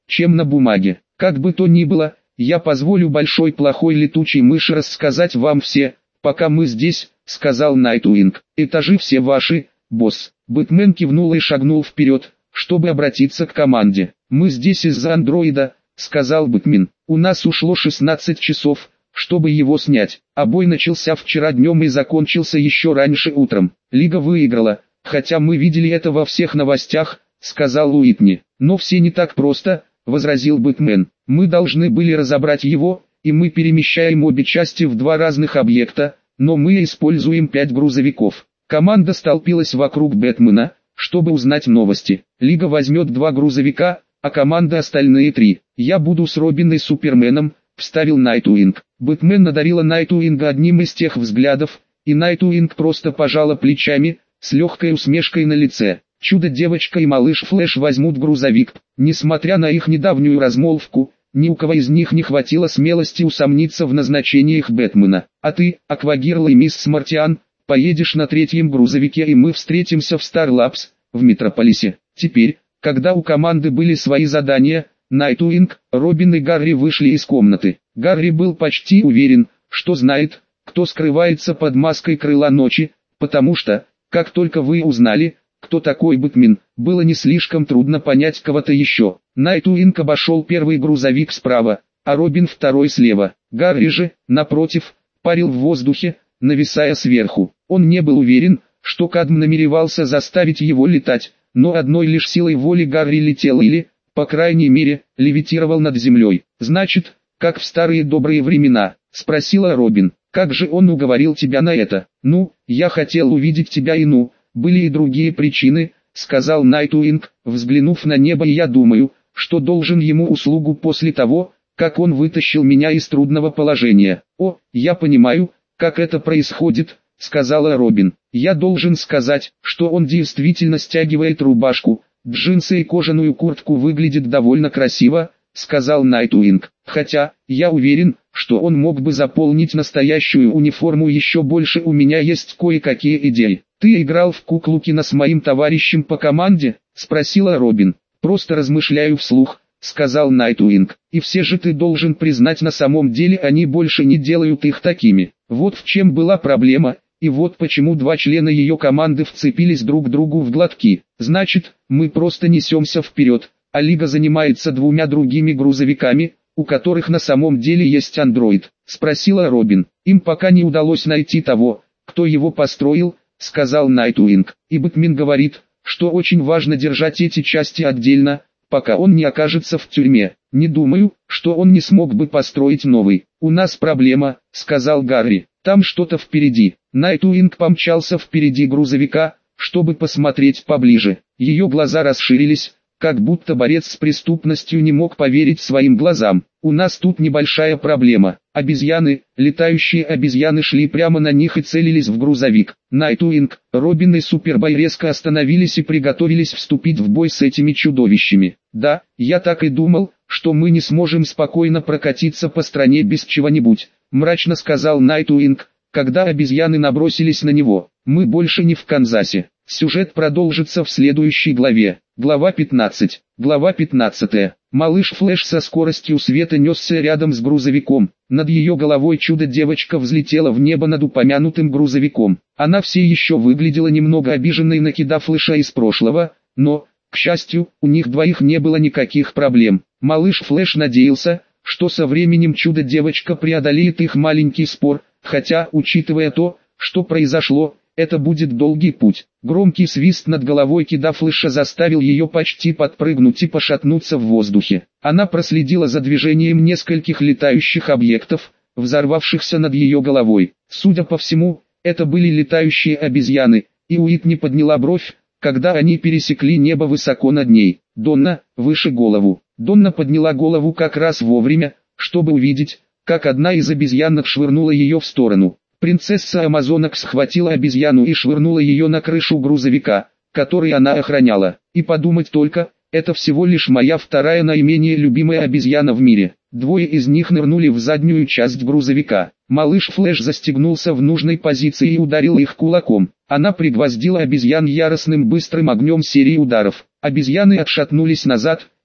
чем на бумаге. Как бы то ни было, я позволю большой плохой летучей мыши рассказать вам все, пока мы здесь, сказал Найтуинг. Этажи все ваши, босс. Бэтмен кивнул и шагнул вперед, чтобы обратиться к команде. Мы здесь из-за андроида, сказал Бэтмен. У нас ушло 16 часов, чтобы его снять, а бой начался вчера днем и закончился еще раньше утром. Лига выиграла, хотя мы видели это во всех новостях, сказал Уитни. Но все не так просто, возразил Бэтмен. Мы должны были разобрать его, и мы перемещаем обе части в два разных объекта, но мы используем 5 грузовиков. Команда столпилась вокруг Бэтмена, чтобы узнать новости. Лига возьмет 2 грузовика, а команда остальные 3. Я буду с Робин и Суперменом, вставил Найтуинг. Бэтмен надарила Найтуинга одним из тех взглядов, и Найтуинг просто пожала плечами, с легкой усмешкой на лице. Чудо-девочка и малыш Флэш возьмут грузовик. Несмотря на их недавнюю размолвку, ни у кого из них не хватило смелости усомниться в назначениях Бэтмена. А ты, Аквагирл и мисс Смартиан, поедешь на 3-м грузовике, и мы встретимся в Старлапс, в Метрополисе. Теперь, когда у команды были свои задания, Найтуинг, Робин и Гарри вышли из комнаты. Гарри был почти уверен, что знает, кто скрывается под маской Крыла Ночи, потому что, как только вы узнали, кто такой Бэтмен, было не слишком трудно понять кого-то еще. Найтуинг обошел первый грузовик справа, а Робин второй слева. Гарри же, напротив, парил в воздухе, нависая сверху. Он не был уверен, что Кадм намеревался заставить его летать, но одной лишь силой воли Гарри летел или, по крайней мере, левитировал над землей. «Значит, как в старые добрые времена?» — спросила Робин. «Как же он уговорил тебя на это?» «Ну, я хотел увидеть тебя и были и другие причины», — сказал Найтуинг, взглянув на небо, «и я думаю, что должен ему услугу после того, как он вытащил меня из трудного положения». «О, я понимаю, как это происходит», — сказала Робин. «Я должен сказать, что он действительно стягивает рубашку, джинсы и кожаную куртку, выглядит довольно красиво», — сказал Найтуинг. «Хотя, я уверен, что он мог бы заполнить настоящую униформу еще больше. У меня есть кое-какие идеи». «Ты играл в Куклукина с моим товарищем по команде?» — спросила Робин. «Просто размышляю вслух», — сказал Найтуинг. «И все же ты должен признать, на самом деле они больше не делают их такими. Вот в чем была проблема, и вот почему 2 члена ее команды вцепились друг другу в глотки. Значит, мы просто несемся вперед, а Лига занимается 2 другими грузовиками, у которых на самом деле есть андроид?» — спросила Робин. «Им пока не удалось найти того, кто его построил», — сказал Найтуинг. «И Бэтмен говорит, что очень важно держать эти части отдельно, пока он не окажется в тюрьме. Не думаю, что он не смог бы построить новый. У нас проблема», — сказал Гарри. «Там что-то впереди». Найтуинг помчался впереди грузовика, чтобы посмотреть поближе. Ее глаза расширились, как будто борец с преступностью не мог поверить своим глазам. «У нас тут небольшая проблема. Обезьяны, летающие обезьяны шли прямо на них и целились в грузовик». Найтуинг, Робин и Супербой резко остановились и приготовились вступить в бой с этими чудовищами. «Да, я так и думал, что мы не сможем спокойно прокатиться по стране без чего-нибудь», — мрачно сказал Найтуинг, когда обезьяны набросились на него. «Мы больше не в Канзасе». Сюжет продолжится в следующей главе. Глава 15. Глава 15. Малыш Флэш со скоростью света несся рядом с грузовиком. Над ее головой чудо-девочка взлетела в небо над упомянутым грузовиком. Она все еще выглядела немного обиженной на кида Флэша из прошлого, но, к счастью, у них двоих не было никаких проблем. Малыш Флэш надеялся, что со временем чудо-девочка преодолеет их маленький спор, хотя, учитывая то, что произошло, это будет долгий путь. Громкий свист над головой кида Флэша заставил ее почти подпрыгнуть и пошатнуться в воздухе. Она проследила за движением нескольких летающих объектов, взорвавшихся над ее головой. Судя по всему, это были летающие обезьяны, и Уитни подняла бровь, когда они пересекли небо высоко над ней. «Донна, выше голову». Донна подняла голову как раз вовремя, чтобы увидеть, как одна из обезьянок швырнула ее в сторону. Принцесса Амазонок схватила обезьяну и швырнула ее на крышу грузовика, который она охраняла. И подумать только, это всего лишь моя вторая наименее любимая обезьяна в мире. 2 из них нырнули в заднюю часть грузовика. Малыш Флэш застегнулся в нужной позиции и ударил их кулаком. Она пригвоздила обезьян яростным быстрым огнем серии ударов. Обезьяны отшатнулись назад,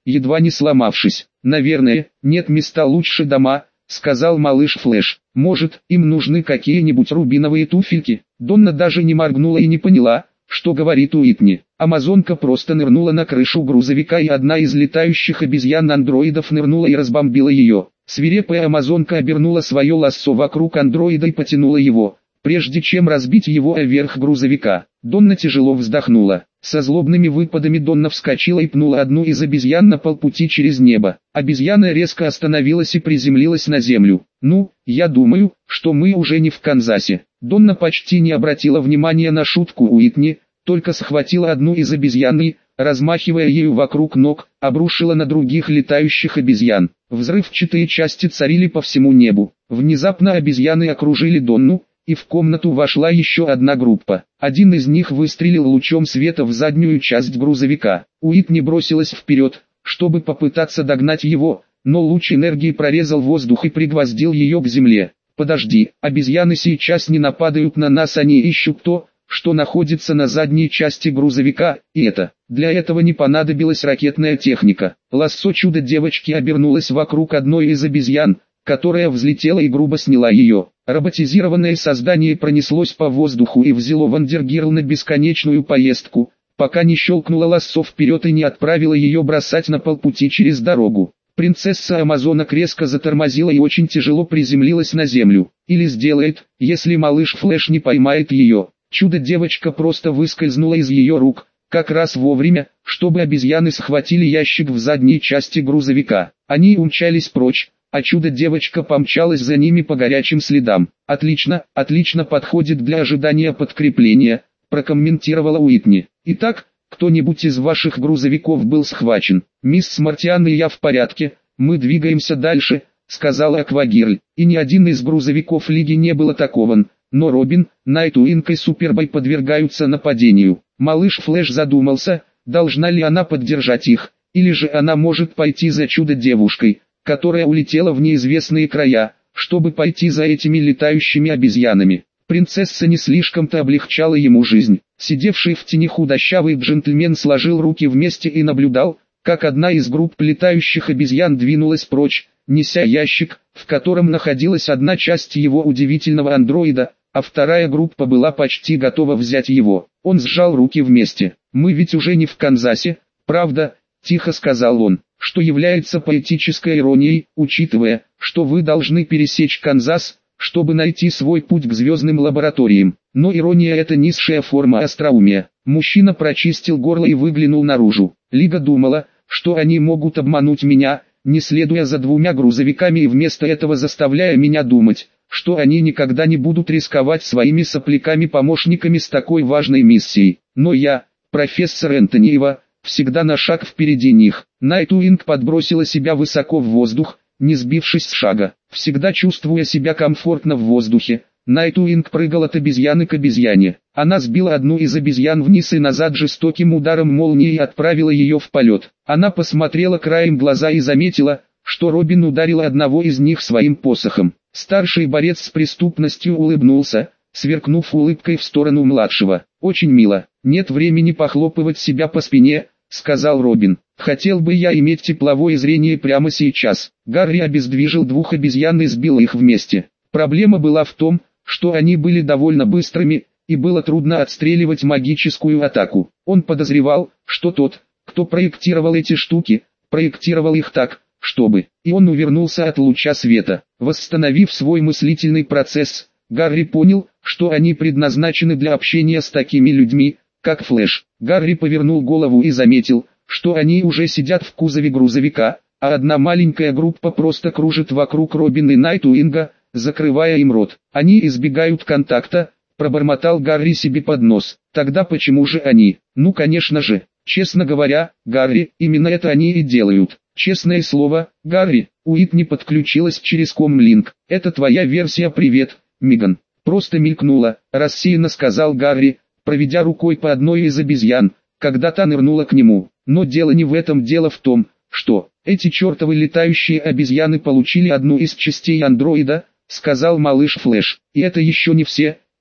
едва не сломавшись. «Наверное, нет места лучше дома», — сказал малыш Флэш. «Может, им нужны какие-нибудь рубиновые туфельки?» Донна даже не моргнула и не поняла, что говорит Уитни. Амазонка просто нырнула на крышу грузовика, и одна из летающих обезьян-андроидов нырнула и разбомбила ее. Свирепая амазонка обернула свое лассо вокруг андроида и потянула его, прежде чем разбить его о верх грузовика. Донна тяжело вздохнула. Со злобными выпадами Донна вскочила и пнула одну из обезьян на полпути через небо. Обезьяна резко остановилась и приземлилась на землю. «Ну, я думаю, что мы уже не в Канзасе». Донна почти не обратила внимания на шутку Уитни, только схватила одну из обезьян и, размахивая ею вокруг ног, обрушила на других летающих обезьян. Взрывчатые части царили по всему небу. Внезапно обезьяны окружили Донну, и в комнату вошла еще одна группа. Один из них выстрелил лучом света в заднюю часть грузовика. Уитни бросилась вперед, чтобы попытаться догнать его, но луч энергии прорезал воздух и пригвоздил ее к земле. «Подожди, обезьяны сейчас не нападают на нас, они ищут то, что находится на задней части грузовика, и для этого не понадобилась ракетная техника». Лассо чудо-девочки обернулось вокруг одной из обезьян, которая взлетела и грубо сняла ее. Роботизированное создание пронеслось по воздуху и взяло Вандергирл на бесконечную поездку, пока не щелкнуло лассо вперед и не отправило ее бросать на полпути через дорогу. Принцесса Амазонок резко затормозила и очень тяжело приземлилась на землю. Или сделает, если малыш Флэш не поймает ее. Чудо-девочка просто выскользнула из ее рук, как раз вовремя, чтобы обезьяны схватили ящик в задней части грузовика. Они умчались прочь, а чудо-девочка помчалась за ними по горячим следам. «Отлично, отлично подходит для ожидания подкрепления», — прокомментировала Уитни. «Итак, кто-нибудь из ваших грузовиков был схвачен?» «Мисс Мартиан и я в порядке, мы двигаемся дальше», — сказала Аквагирль. И ни один из грузовиков Лиги не был атакован, но Робин, Найтуинг и Супербой подвергаются нападению. Малыш Флэш задумался, должна ли она поддержать их, или же она может пойти за чудо-девушкой, которая улетела в неизвестные края, чтобы пойти за этими летающими обезьянами. Принцесса не слишком-то облегчала ему жизнь. Сидевший в тени худощавый джентльмен сложил руки вместе и наблюдал, как одна из групп летающих обезьян двинулась прочь, неся ящик, в котором находилась одна часть его удивительного андроида, а вторая группа была почти готова взять его. Он сжал руки вместе. «Мы ведь уже не в Канзасе, правда?» – тихо сказал он, что является поэтической иронией, учитывая, что вы должны пересечь Канзас, чтобы найти свой путь к звездным лабораториям. Но ирония – это низшая форма остроумия. Мужчина прочистил горло и выглянул наружу. Лига думала, что они могут обмануть меня, не следуя за двумя грузовиками и вместо этого заставляя меня думать, что они никогда не будут рисковать своими сопляками-помощниками с такой важной миссией. Но я, профессор Энтониева, всегда на шаг впереди них. Найтуинг подбросила себя высоко в воздух, не сбившись с шага. Всегда чувствуя себя комфортно в воздухе, Найтуинг прыгал от обезьяны к обезьяне. Она сбила одну из обезьян вниз и назад жестоким ударом молнии и отправила ее в полет. Она посмотрела краем глаза и заметила, что Робин ударил одного из них своим посохом. Старший борец с преступностью улыбнулся, сверкнув улыбкой в сторону младшего. «Очень мило. Нет времени похлопывать себя по спине», — сказал Робин. «Хотел бы я иметь тепловое зрение прямо сейчас». Гарри обездвижил двух обезьян и сбил их вместе. Проблема была в том, что они были довольно быстрыми, и было трудно отстреливать магическую атаку. Он подозревал, что тот, кто проектировал эти штуки, проектировал их так, чтобы... И он увернулся от луча света. Восстановив свой мыслительный процесс, Гарри понял, что они предназначены для общения с такими людьми, как Флэш. Гарри повернул голову и заметил, что они уже сидят в кузове грузовика, а одна маленькая группа просто кружит вокруг Робина и Найтуинга, закрывая им рот. «Они избегают контакта», — пробормотал Гарри себе под нос. «Тогда почему же они?» «Ну конечно же, честно говоря, Гарри, именно это они и делают». «Честное слово, Гарри», — Уитни подключилась через комлинк. «Это твоя версия, привет, Меган». «Просто мелькнула», — рассеянно сказал Гарри, проведя рукой по одной из обезьян, когда та нырнула к нему. «Но дело не в этом, дело в том, что эти чертовы летающие обезьяны получили одну из частей андроида», — сказал малыш Флэш. «И это еще не все»,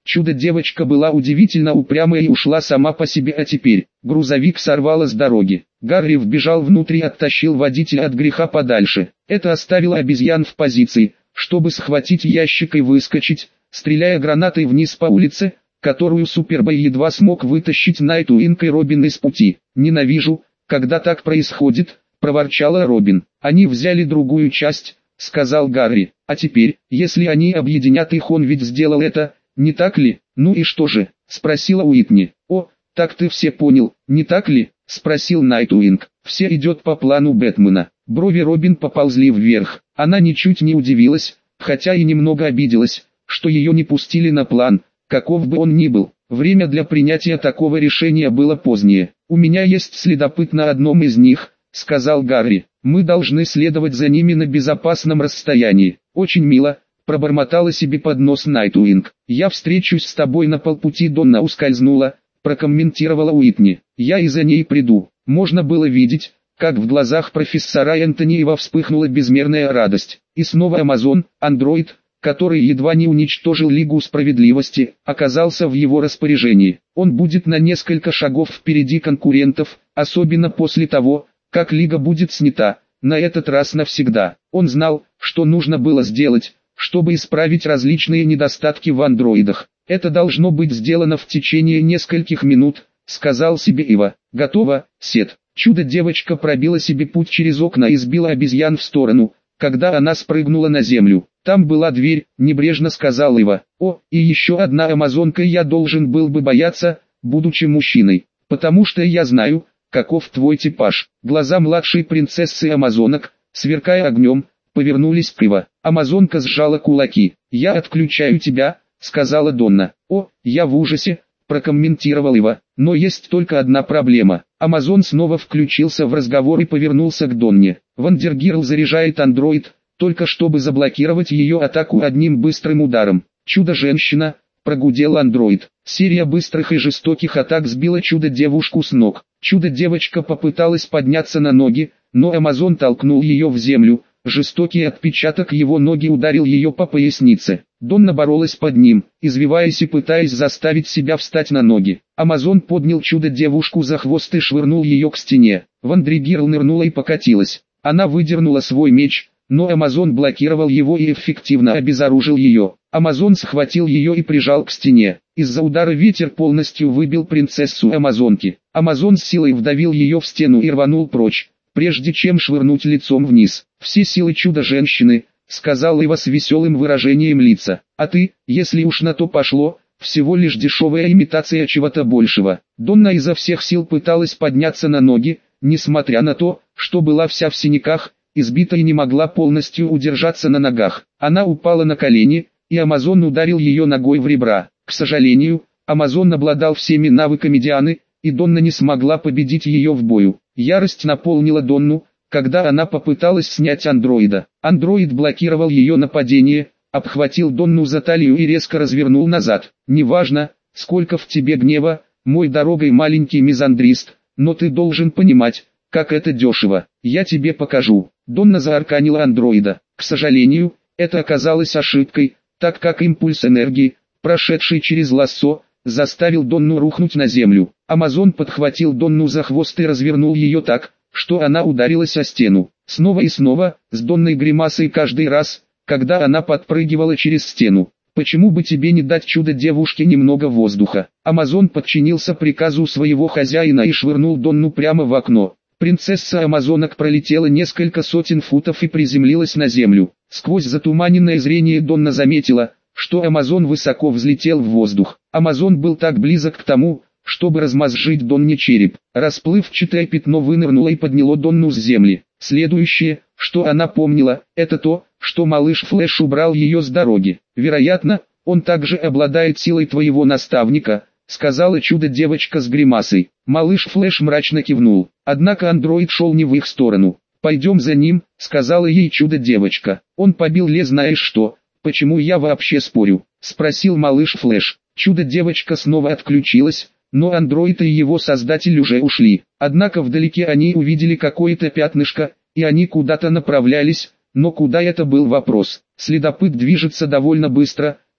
Чудо-девочка была удивительно упрямая и ушла сама по себе, а теперь грузовик сорвало с дороги. Гарри вбежал внутрь и оттащил водителя от греха подальше. Это оставило обезьян в позиции, чтобы схватить ящик и выскочить, стреляя гранатой вниз по улице, которую Супербой едва смог вытащить Найтуинг и Робин из пути. «Ненавижу, когда так происходит», — проворчала Робин. «Они взяли другую часть», — сказал Гарри. «А теперь, если они объединят их, он ведь сделал это, не так ли?» «Ну и что же?» — спросила Уитни. «О, так ты все понял, не так ли?» — спросил Найтуинг. «Все идет по плану Бэтмена». Брови Робин поползли вверх. Она ничуть не удивилась, хотя и немного обиделась, что ее не пустили на план, каков бы он ни был. Время для принятия такого решения было позднее. «У меня есть следопыт на одном из них», — сказал Гарри. «Мы должны следовать за ними на безопасном расстоянии». «Очень мило», — пробормотала себе под нос Найтуинг. «Я встречусь с тобой на полпути». Донна ускользнула, прокомментировала Уитни. «Я и за ней приду». Можно было видеть, как в глазах профессора Энтониева вспыхнула безмерная радость. И снова Амазон, андроид, который едва не уничтожил Лигу Справедливости, оказался в его распоряжении. Он будет на несколько шагов впереди конкурентов, особенно после того, как Лига будет снята, на этот раз навсегда. Он знал, что нужно было сделать, чтобы исправить различные недостатки в андроидах. «Это должно быть сделано в течение нескольких минут», — сказал себе Ива. «Готово, Сет». Чудо-девочка пробила себе путь через окна и сбила обезьян в сторону, когда она спрыгнула на землю. «Там была дверь», — небрежно сказал Ива. «О, и еще одна амазонка. Я должен был бы бояться, будучи мужчиной, потому что я знаю, каков твой типаж». Глаза младшей принцессы амазонок, сверкая огнем, повернулись к Ива. Амазонка сжала кулаки. «Я отключаю тебя», — сказала Донна. «О, я в ужасе», — прокомментировал Ива. «Но есть только одна проблема». Амазон снова включился в разговор и повернулся к Донне. «Вандергирл заряжает андроид, только чтобы заблокировать ее атаку одним быстрым ударом». «Чудо-женщина», — прогудел андроид. Серия быстрых и жестоких атак сбила чудо-девушку с ног. Чудо-девочка попыталась подняться на ноги, но Амазон толкнул ее в землю. Жестокий отпечаток его ноги ударил ее по пояснице. Донна боролась под ним, извиваясь и пытаясь заставить себя встать на ноги. Амазон поднял чудо-девушку за хвост и швырнул ее к стене. Вандригирл нырнула и покатилась. Она выдернула свой меч, но Амазон блокировал его и эффективно обезоружил ее. Амазон схватил ее и прижал к стене. Из-за удара ветер полностью выбил принцессу Амазонки. Амазон с силой вдавил ее в стену и рванул прочь, прежде чем швырнуть лицом вниз. «Все силы чудо-женщины», — сказал Ива с веселым выражением лица. «А ты, если уж на то пошло, всего лишь дешевая имитация чего-то большего». Донна изо всех сил пыталась подняться на ноги, несмотря на то, что была вся в синяках, избита и не могла полностью удержаться на ногах. Она упала на колени, и Амазон ударил ее ногой в ребра. К сожалению, Амазон обладал всеми навыками Дианы, и Донна не смогла победить ее в бою. Ярость наполнила Донну, когда она попыталась снять андроида. Андроид блокировал ее нападение, обхватил Донну за талию и резко развернул назад. «Неважно, сколько в тебе гнева, мой дорогой маленький мизандрист, но ты должен понимать, как это дешево. Я тебе покажу». Донна заарканила андроида. К сожалению, это оказалось ошибкой, так как импульс энергии, прошедший через лассо, заставил Донну рухнуть на землю. Амазон подхватил Донну за хвост и развернул ее так, что она ударилась о стену. Снова и снова, с Донной гримасой каждый раз, когда она подпрыгивала через стену. «Почему бы тебе не дать чудо-девушке немного воздуха?» Амазон подчинился приказу своего хозяина и швырнул Донну прямо в окно. Принцесса амазонок пролетела несколько сотен футов и приземлилась на землю. Сквозь затуманенное зрение Донна заметила, что Амазон высоко взлетел в воздух. Амазон был так близок к тому, чтобы размозжить Донне череп. Расплывчатое пятно вынырнуло и подняло Донну с земли. Следующее, что она помнила, это то, что малыш Флэш убрал ее с дороги. «Вероятно, он также обладает силой твоего наставника», — сказала чудо-девочка с гримасой. Малыш Флэш мрачно кивнул. Однако андроид шел не в их сторону. «Пойдем за ним», — сказала ей чудо-девочка. «Он побил Ле знаешь что, почему я вообще спорю?» — спросил малыш Флэш. Чудо-девочка снова отключилась, но андроид и его создатель уже ушли. Однако вдалеке они увидели какое-то пятнышко, и они куда-то направлялись, но куда это был вопрос. «Следопыт движется довольно быстро», —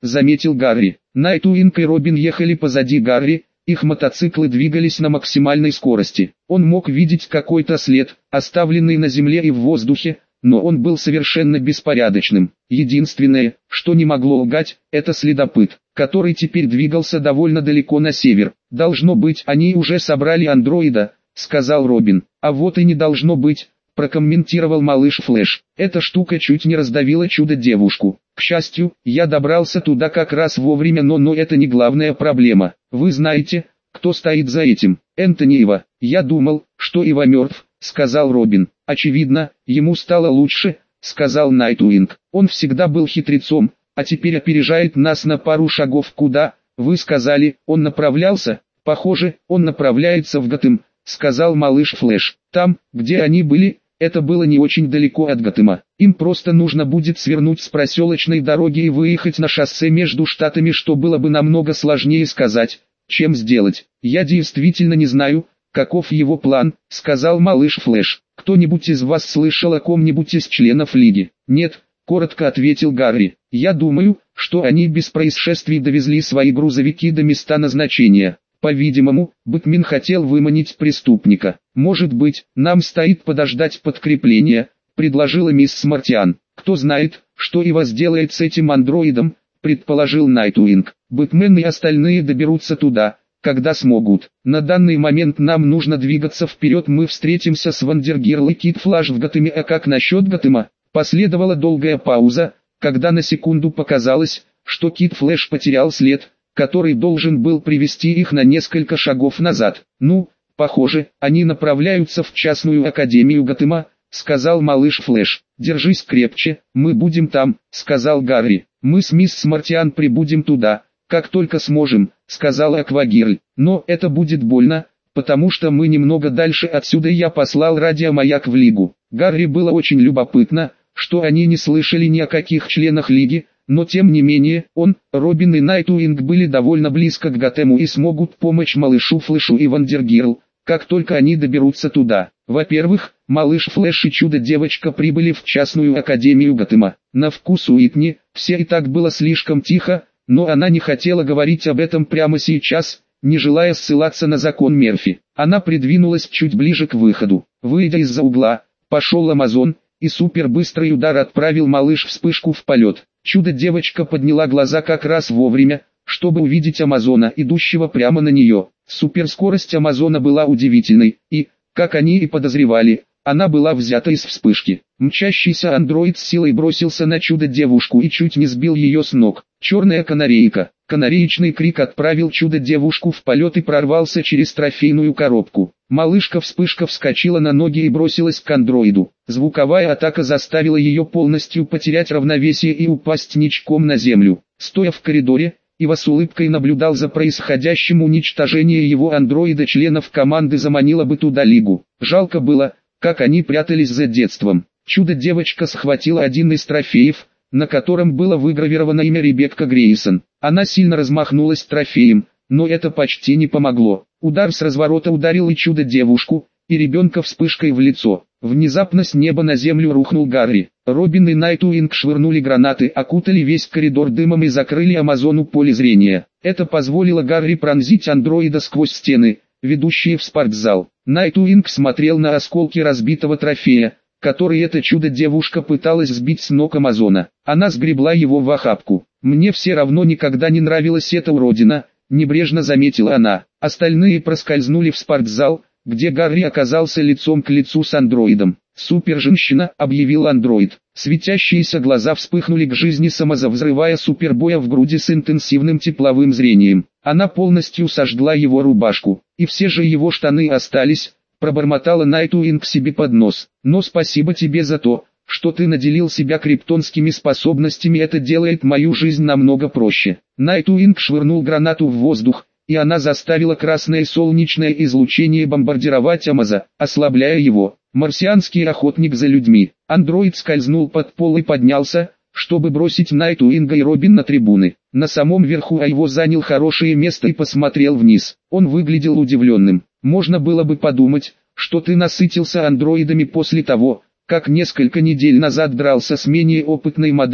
заметил Гарри. Найтуинг и Робин ехали позади Гарри, их мотоциклы двигались на максимальной скорости. Он мог видеть какой-то след, оставленный на земле и в воздухе, но он был совершенно беспорядочным. Единственное, что не могло лгать, это следопыт, который теперь двигался довольно далеко на север. «Должно быть, они уже собрали андроида», — сказал Робин. «А вот и не должно быть», — прокомментировал малыш Флэш. «Эта штука чуть не раздавила чудо-девушку. К счастью, я добрался туда как раз вовремя, но это не главная проблема. Вы знаете, кто стоит за этим? Энтони Ива. Я думал, что Ива мертв», — сказал Робин. «Очевидно, ему стало лучше», — сказал Найтуинг. «Он всегда был хитрецом, а теперь опережает нас на пару шагов. Куда, вы сказали, он направлялся?» «Похоже, он направляется в Готэм», — сказал малыш Флэш. «Там, где они были, это было не очень далеко от Готэма. Им просто нужно будет свернуть с проселочной дороги и выехать на шоссе между штатами, что было бы намного сложнее сказать, чем сделать. Я действительно не знаю, каков его план», — сказал малыш Флэш. «Кто-нибудь из вас слышал о ком-нибудь из членов Лиги?» «Нет», — коротко ответил Гарри. «Я думаю, что они без происшествий довезли свои грузовики до места назначения. По-видимому, Бэтмен хотел выманить преступника. Может быть, нам стоит подождать подкрепления», — предложила мисс Мартиан. «Кто знает, что Ива сделает с этим андроидом», — предположил Найтуинг. «Бэтмен и остальные доберутся туда, когда смогут. На данный момент нам нужно двигаться вперед. Мы встретимся с Вандергирл и Кид Флаш в Готэме. А как насчет Готэма?» Последовала долгая пауза, когда на секунду показалось, что Кид Флэш потерял след, который должен был привести их на несколько шагов назад. «Ну, похоже, они направляются в частную академию Готэма», — сказал малыш Флэш. «Держись крепче, мы будем там», — сказал Гарри. «Мы с мисс Мартиан прибудем туда, как только сможем», — сказала Аквагирль. «Но это будет больно, потому что мы немного дальше отсюда. Я послал радиомаяк в Лигу». Гарри было очень любопытно, что они не слышали ни о каких членах Лиги, но тем не менее, он, Робин и Найтуинг были довольно близко к Готэму и смогут помочь малышу Флэшу и Вандергирл, как только они доберутся туда. Во-первых, малыш Флэш и чудо-девочка прибыли в частную академию Готэма. На вкус Уитни, все и так было слишком тихо, но она не хотела говорить об этом прямо сейчас, не желая ссылаться на закон Мерфи. Она придвинулась чуть ближе к выходу. Выйдя из-за угла, пошел Амазон, и супербыстрый удар отправил малыш Вспышку в полет. Чудо-девочка подняла глаза как раз вовремя, чтобы увидеть Амазона, идущего прямо на нее. Суперскорость Амазона была удивительной, и, как они и подозревали, она была взята из Вспышки. Мчащийся андроид с силой бросился на чудо-девушку и чуть не сбил ее с ног. Черная канарейка. Канареечный крик отправил чудо-девушку в полет и прорвался через трофейную коробку. Малышка-вспышка вскочила на ноги и бросилась к андроиду. Звуковая атака заставила ее полностью потерять равновесие и упасть ничком на землю. Стоя в коридоре, Ива с улыбкой наблюдал за происходящим. Уничтожение его андроида-членов команды заманило бы туда Лигу. Жалко было, как они прятались за детством. Чудо-девочка схватила один из трофеев, на котором было выгравировано имя Ребекка Грейсон. Она сильно размахнулась трофеем, но это почти не помогло. Удар с разворота ударил и чудо-девушку, и ребенка вспышкой в лицо. Внезапно с неба на землю рухнул Гарри. Робин и Найтуинг швырнули гранаты, окутали весь коридор дымом и закрыли Амазону поле зрения. Это позволило Гарри пронзить андроида сквозь стены, ведущие в спортзал. Найтуинг смотрел на осколки разбитого трофея, который эта чудо-девушка пыталась сбить с ног Амазона. Она сгребла его в охапку. «Мне все равно никогда не нравилась эта уродина», — небрежно заметила она. Остальные проскользнули в спортзал, где Гарри оказался лицом к лицу с андроидом. «Супер-женщина», — объявил андроид. Светящиеся глаза вспыхнули к жизни самозавзрывая супербоя в груди с интенсивным тепловым зрением. Она полностью сожгла его рубашку, и все же его штаны остались, пробормотала Найтуинг себе под нос. «Но спасибо тебе за то, что ты наделил себя криптонскими способностями, это делает мою жизнь намного проще». Найтуинг швырнул гранату в воздух, и она заставила красное солнечное излучение бомбардировать Амаза, ослабляя его. Марсианский охотник за людьми. Андроид скользнул под пол и поднялся, чтобы бросить Найтуинга и Робин на трибуны. На самом верху его занял хорошее место и посмотрел вниз. Он выглядел удивленным. «Можно было бы подумать, что ты насытился андроидами после того, как несколько недель назад дрался с менее опытной моделью»,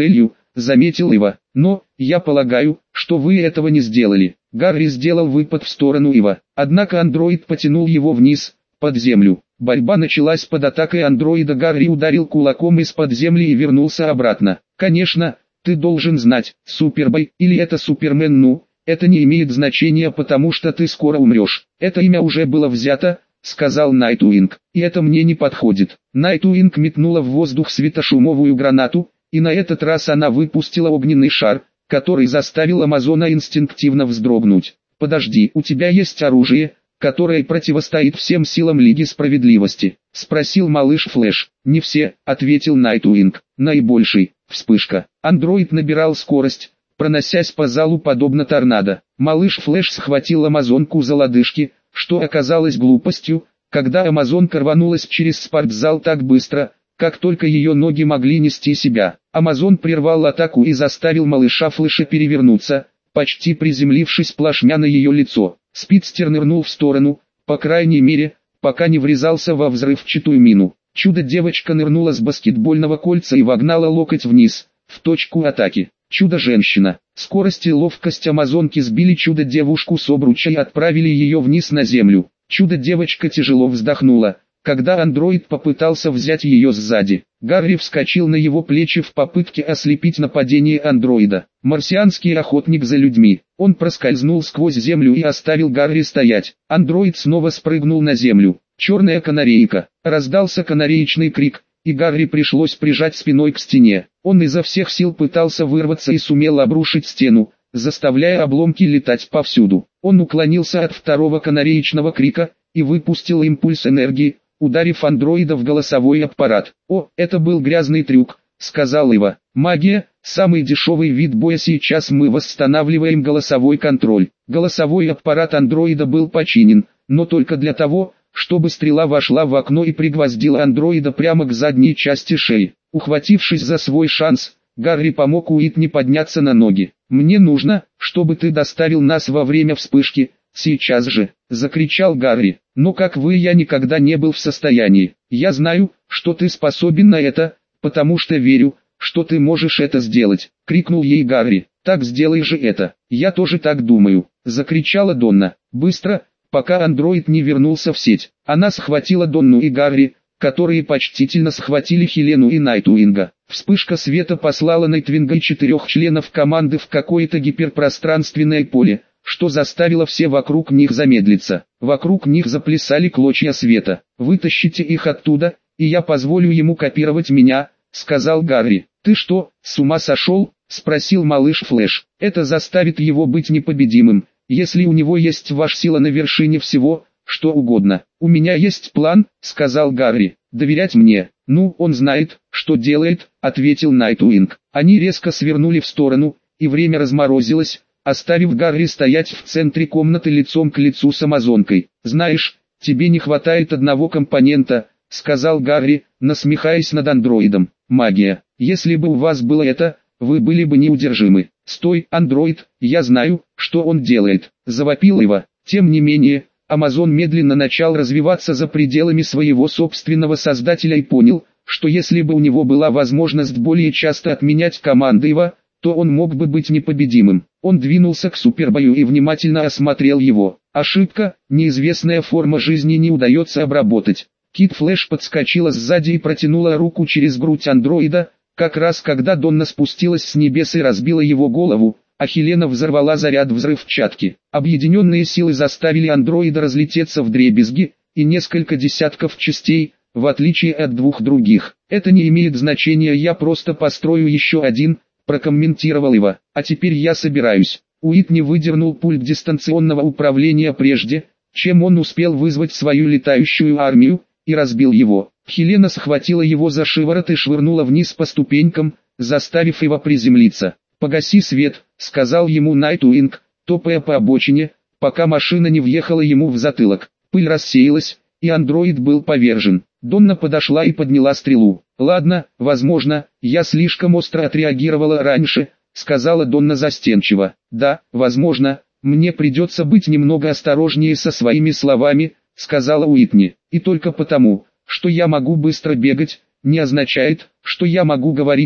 заметил Ива. Но, я полагаю, что вы этого не сделали. Гарри сделал выпад в сторону Ива. Однако андроид потянул его вниз, под землю. Борьба началась под атакой андроида. Гарри ударил кулаком из-под земли и вернулся обратно. Конечно, ты должен знать, Супербой, или это Супермен, ну, это не имеет значения, потому что ты скоро умрешь. Это имя уже было взято, сказал Найтуинг, и это мне не подходит. Найтуинг метнула в воздух светошумовую гранату, и на этот раз она выпустила огненный шар, который заставил Амазона инстинктивно вздрогнуть. «Подожди, у тебя есть оружие, которое противостоит всем силам Лиги Справедливости?» — спросил малыш Флэш. «Не все», — ответил Найтуинг. «Наибольший». Вспышка. Андроид набирал скорость, проносясь по залу подобно торнадо. Малыш Флэш схватил амазонку за лодыжки, что оказалось глупостью, когда амазонка рванулась через спортзал так быстро, как только ее ноги могли нести себя. Амазон прервал атаку и заставил малыша Флэша перевернуться, почти приземлившись плашмя на ее лицо. Спидстер нырнул в сторону, по крайней мере, пока не врезался во взрывчатую мину. Чудо-девочка нырнула с баскетбольного кольца и вогнала локоть вниз, в точку атаки. Чудо-женщина. Скорость и ловкость амазонки сбили чудо-девушку с обруча и отправили ее вниз на землю. Чудо-девочка тяжело вздохнула, когда андроид попытался взять ее сзади. Гарри вскочил на его плечи в попытке ослепить нападение андроида. Марсианский охотник за людьми. Он проскользнул сквозь землю и оставил Гарри стоять. Андроид снова спрыгнул на землю. Черная канарейка. Раздался канареечный крик, и Гарри пришлось прижать спиной к стене. Он изо всех сил пытался вырваться и сумел обрушить стену, заставляя обломки летать повсюду. Он уклонился от второго канареечного крика и выпустил импульс энергии, ударив андроида в голосовой аппарат. «О, это был грязный трюк», — сказал Ива. «Магия — самый дешевый вид боя. Сейчас мы восстанавливаем голосовой контроль». Голосовой аппарат андроида был починен, но только для того, чтобы стрела вошла в окно и пригвоздила андроида прямо к задней части шеи. Ухватившись за свой шанс, Гарри помог Уитни подняться на ноги. «Мне нужно, чтобы ты доставил нас во время вспышки, сейчас же», — закричал Гарри. «Но как вы, я никогда не был в состоянии. Я знаю, что ты способен на это, потому что верю, что ты можешь это сделать», — крикнул ей Гарри. «Так сделай же это». «Я тоже так думаю», — закричала Донна. «Быстро, пока андроид не вернулся в сеть». Она схватила Донну и Гарри, которые почтительно схватили Хелену и Найтуинга. Вспышка света послала Найтвинга и 4 членов команды в какое-то гиперпространственное поле, что заставило все вокруг них замедлиться. Вокруг них заплясали клочья света. «Вытащите их оттуда, и я позволю ему копировать меня», — сказал Гарри. «Ты что, с ума сошел?» — спросил малыш Флэш. «Это заставит его быть непобедимым, если у него есть ваша сила на вершине всего, что угодно». «У меня есть план», — сказал Гарри. «Доверять мне». «Ну, он знает, что делает», — ответил Найтуинг. Они резко свернули в сторону, и время разморозилось, оставив Гарри стоять в центре комнаты лицом к лицу с амазонкой. «Знаешь, тебе не хватает одного компонента», — сказал Гарри, насмехаясь над андроидом. «Магия. Если бы у вас было это, вы были бы неудержимы». «Стой, андроид, я знаю, что он делает», — завопил Ива. Тем не менее, Амазон медленно начал развиваться за пределами своего собственного создателя и понял, что если бы у него была возможность более часто отменять команды Ива, то он мог бы быть непобедимым. Он двинулся к Супербою и внимательно осмотрел его. Ошибка, неизвестная форма жизни не удается обработать. Кит Флэш подскочила сзади и протянула руку через грудь андроида, как раз когда Донна спустилась с небес и разбила его голову, а Хелена взорвала заряд взрывчатки. Объединенные силы заставили андроида разлететься вдребезги, и несколько десятков частей, в отличие от 2 других. «Это не имеет значения, я просто построю еще один», — прокомментировал Ива. «А теперь я собираюсь». Уитни выдернул пульт дистанционного управления прежде, чем он успел вызвать свою летающую армию, и разбил его. Хелена схватила его за шиворот и швырнула вниз по ступенькам, заставив его приземлиться. «Погаси свет», — сказал ему Найтуинг, топая по обочине, пока машина не въехала ему в затылок. Пыль рассеялась, и андроид был повержен. Донна подошла и подняла стрелу. «Ладно, возможно, я слишком остро отреагировала раньше», — сказала Донна застенчиво. «Да, возможно, мне придется быть немного осторожнее со своими словами», — сказала Уитни. «И только потому, что я могу быстро бегать, не означает, что я могу говорить»,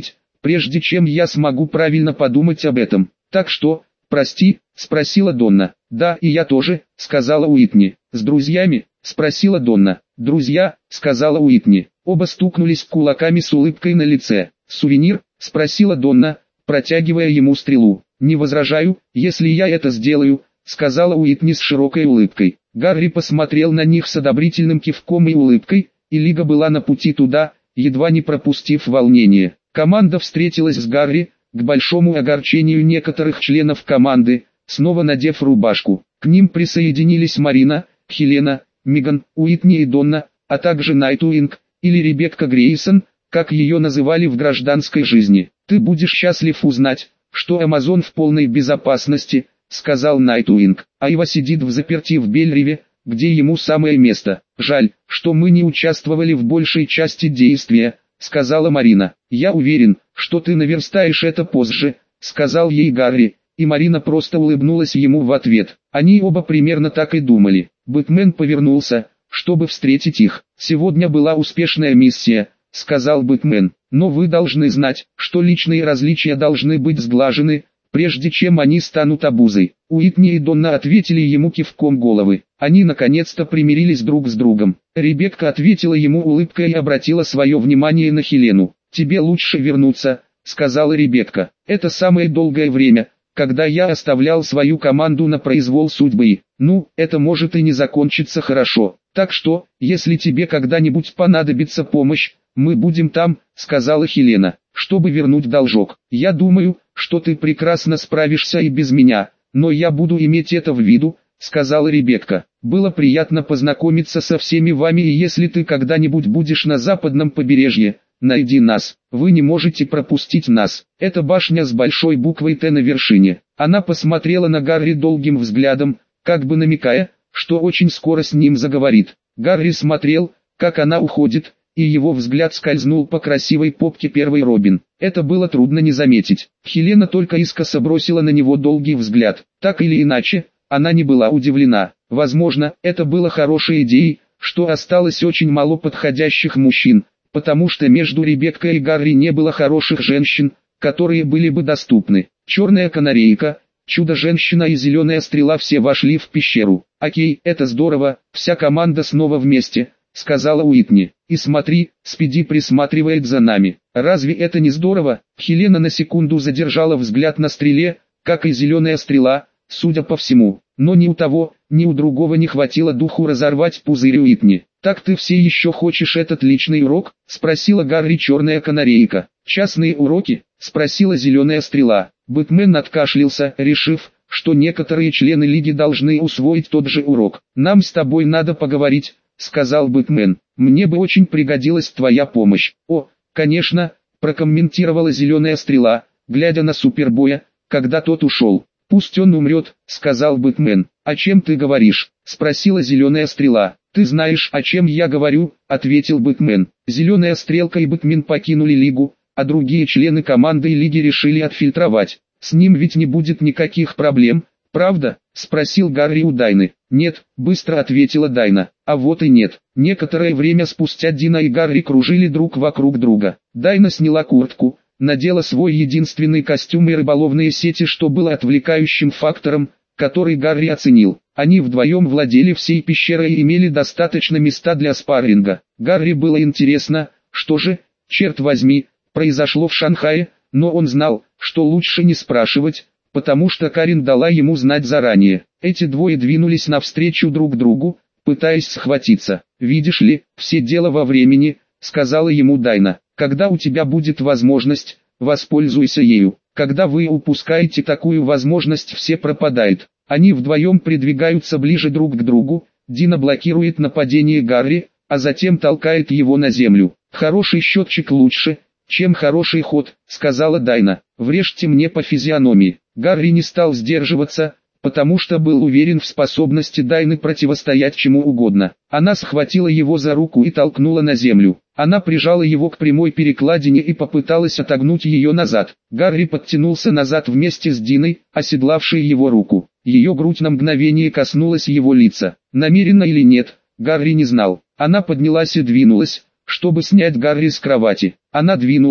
прежде чем я смогу правильно подумать об этом. Так что, прости, спросила Донна. Да, и я тоже, сказала Уитни. С друзьями? Спросила Донна. Друзья, сказала Уитни. Оба стукнулись кулаками с улыбкой на лице. Сувенир? Спросила Донна, протягивая ему стрелу. Не возражаю, если я это сделаю, сказала Уитни с широкой улыбкой. Гарри посмотрел на них с одобрительным кивком и улыбкой, и Лига была на пути туда, едва не пропустив волнение. Команда встретилась с Гарри, к большому огорчению некоторых членов команды, снова надев рубашку. К ним присоединились Марина, Хелена, Меган, Уитни и Донна, а также Найтуинг, или Ребекка Грейсон, как ее называли в гражданской жизни. «Ты будешь счастлив узнать, что Амазон в полной безопасности», — сказал Найтуинг. «Айва сидит взаперти в Бельриве, где ему самое место. Жаль, что мы не участвовали в большей части действия», — сказала Марина. «Я уверен, что ты наверстаешь это позже», — сказал ей Гарри, и Марина просто улыбнулась ему в ответ. Они оба примерно так и думали. Бэтмен повернулся, чтобы встретить их. «Сегодня была успешная миссия», — сказал Бэтмен. «Но вы должны знать, что личные различия должны быть сглажены, прежде чем они станут обузой». Уитни и Донна ответили ему кивком головы. Они наконец-то примирились друг с другом. Ребекка ответила ему улыбкой и обратила свое внимание на Хелену. «Тебе лучше вернуться», — сказала Ребекка. «Это самое долгое время, когда я оставлял свою команду на произвол судьбы. Ну, это может и не закончиться хорошо. Так что, если тебе когда-нибудь понадобится помощь, мы будем там», — сказала Хелена, — «чтобы вернуть должок. Я думаю, что ты прекрасно справишься и без меня, но я буду иметь это в виду», — сказала Ребекка. «Было приятно познакомиться со всеми вами, и если ты когда-нибудь будешь на западном побережье, найди нас. Вы не можете пропустить нас. Это башня с большой буквой «Т» на вершине». Она посмотрела на Гарри долгим взглядом, как бы намекая, что очень скоро с ним заговорит. Гарри смотрел, как она уходит, и его взгляд скользнул по красивой попке первой Робин. Это было трудно не заметить. Хелена только искоса бросила на него долгий взгляд. Так или иначе, она не была удивлена. Возможно, это было хорошей идеей, что осталось очень мало подходящих мужчин, потому что между Ребеккой и Гарри не было хороших женщин, которые были бы доступны. Черная канарейка, Чудо-женщина и Зеленая стрела все вошли в пещеру. «Окей, это здорово, вся команда снова вместе», — сказала Уитни. «И смотри, Спиди присматривает за нами. Разве это не здорово?» Хелена на секунду задержала взгляд на стреле, как и Зеленая стрела, судя по всему. Но ни у того, ни у другого не хватило духу разорвать пузырь Уитни. «Так ты все еще хочешь этот личный урок?» — спросила Гарри черная канарейка. «Частные уроки?» — спросила Зеленая стрела. Бэтмен откашлялся, решив, что некоторые члены Лиги должны усвоить тот же урок. «Нам с тобой надо поговорить», — сказал Бэтмен. «Мне бы очень пригодилась твоя помощь». «О, конечно», — прокомментировала Зеленая стрела, глядя на Супербоя, когда тот ушел. «Пусть он умрет», — сказал Бэтмен. «О чем ты говоришь?» — спросила Зеленая стрела. «Ты знаешь, о чем я говорю», — ответил Бэтмен. Зеленая стрелка и Бэтмен покинули Лигу, а другие члены команды и Лиги решили отфильтровать. «С ним ведь не будет никаких проблем, правда?» — спросил Гарри у Дайны. «Нет», — быстро ответила Дайна. «А вот и нет». Некоторое время спустя Дина и Гарри кружили друг вокруг друга. Дайна сняла куртку, надела свой единственный костюм и рыболовные сети, что было отвлекающим фактором, который Гарри оценил. Они вдвоем владели всей пещерой и имели достаточно места для спарринга. Гарри было интересно, что же, черт возьми, произошло в Шанхае, но он знал, что лучше не спрашивать, потому что Карин дала ему знать заранее. Эти двое двинулись навстречу друг другу, пытаясь схватиться. «Видишь ли, все дело во времени», — сказала ему Дайна. «Когда у тебя будет возможность, воспользуйся ею. Когда вы упускаете такую возможность, все пропадает». Они вдвоем придвигаются ближе друг к другу, Дина блокирует нападение Гарри, а затем толкает его на землю. «Хороший счетчик лучше, чем хороший ход», — сказала Дайна. «Врежьте мне по физиономии». Гарри не стал сдерживаться, потому что был уверен в способности Дайны противостоять чему угодно. Она схватила его за руку и толкнула на землю. Она прижала его к прямой перекладине и попыталась отогнуть ее назад. Гарри подтянулся назад вместе с Диной, оседлавшей его руку. Ее грудь на мгновение коснулась его лица. Намеренно или нет, Гарри не знал. Она поднялась и двинулась, чтобы снять Гарри с кровати. Она двинулась,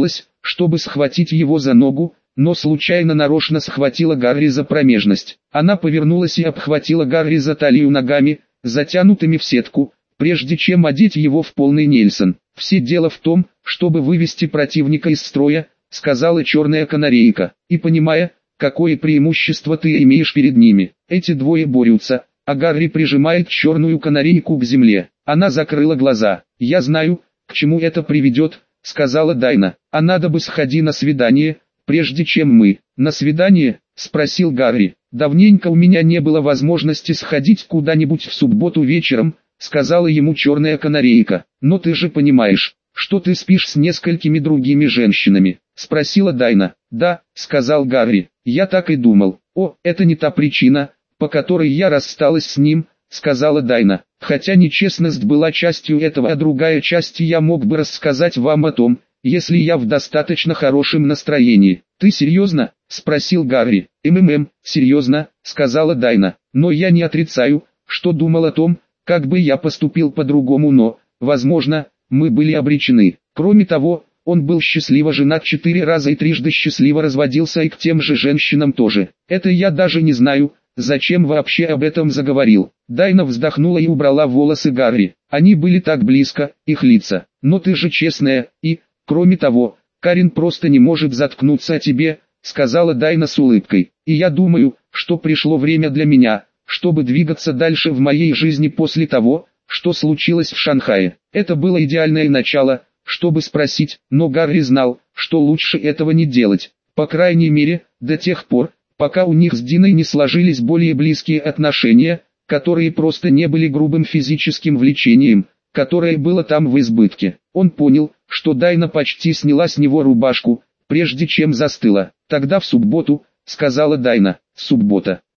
чтобы схватить его за ногу, но случайно нарочно схватила Гарри за промежность. Она повернулась и обхватила Гарри за талию ногами, затянутыми в сетку, прежде чем одеть его в полный Нельсон. «Все дело в том, чтобы вывести противника из строя», — сказала черная канарейка, «и понимая, какое преимущество ты имеешь перед ними. Эти двое борются, а Гарри прижимает черную канарейку к земле». Она закрыла глаза. «Я знаю, к чему это приведет», — сказала Дайна. «А надо бы сходи на свидание, прежде чем мы». «На свидание?» — спросил Гарри. «Давненько у меня не было возможности сходить куда-нибудь в субботу вечером», — сказала ему черная канарейка. «Но ты же понимаешь, что ты спишь с несколькими другими женщинами?» — спросила Дайна. «Да», — сказал Гарри, — «я так и думал». «О, это не та причина, по которой я рассталась с ним», — сказала Дайна. «Хотя нечестность была частью этого, а другая часть я мог бы рассказать вам о том, если я в достаточно хорошем настроении». «Ты серьезно?» — спросил Гарри. Серьезно», — сказала Дайна. «Но я не отрицаю, что думал о том, как бы я поступил по-другому, но, возможно, мы были обречены. Кроме того, он был счастливо женат 4 раза и трижды счастливо разводился и к тем же женщинам тоже. Это я даже не знаю, зачем вообще об этом заговорил». Дайна вздохнула и убрала волосы Гарри. Они были так близко, их лица. «Но ты же честная, и, кроме того, Карен просто не может заткнуться о тебе», — сказала Дайна с улыбкой. «И я думаю, что пришло время для меня, чтобы двигаться дальше в моей жизни после того, что случилось в Шанхае». Это было идеальное начало, чтобы спросить, но Гарри знал, что лучше этого не делать. По крайней мере, до тех пор, пока у них с Диной не сложились более близкие отношения, которые просто не были грубым физическим влечением, которое было там в избытке. Он понял, что Дайна почти сняла с него рубашку, прежде чем застыла. «Тогда в субботу», — сказала Дайна. «Суббота.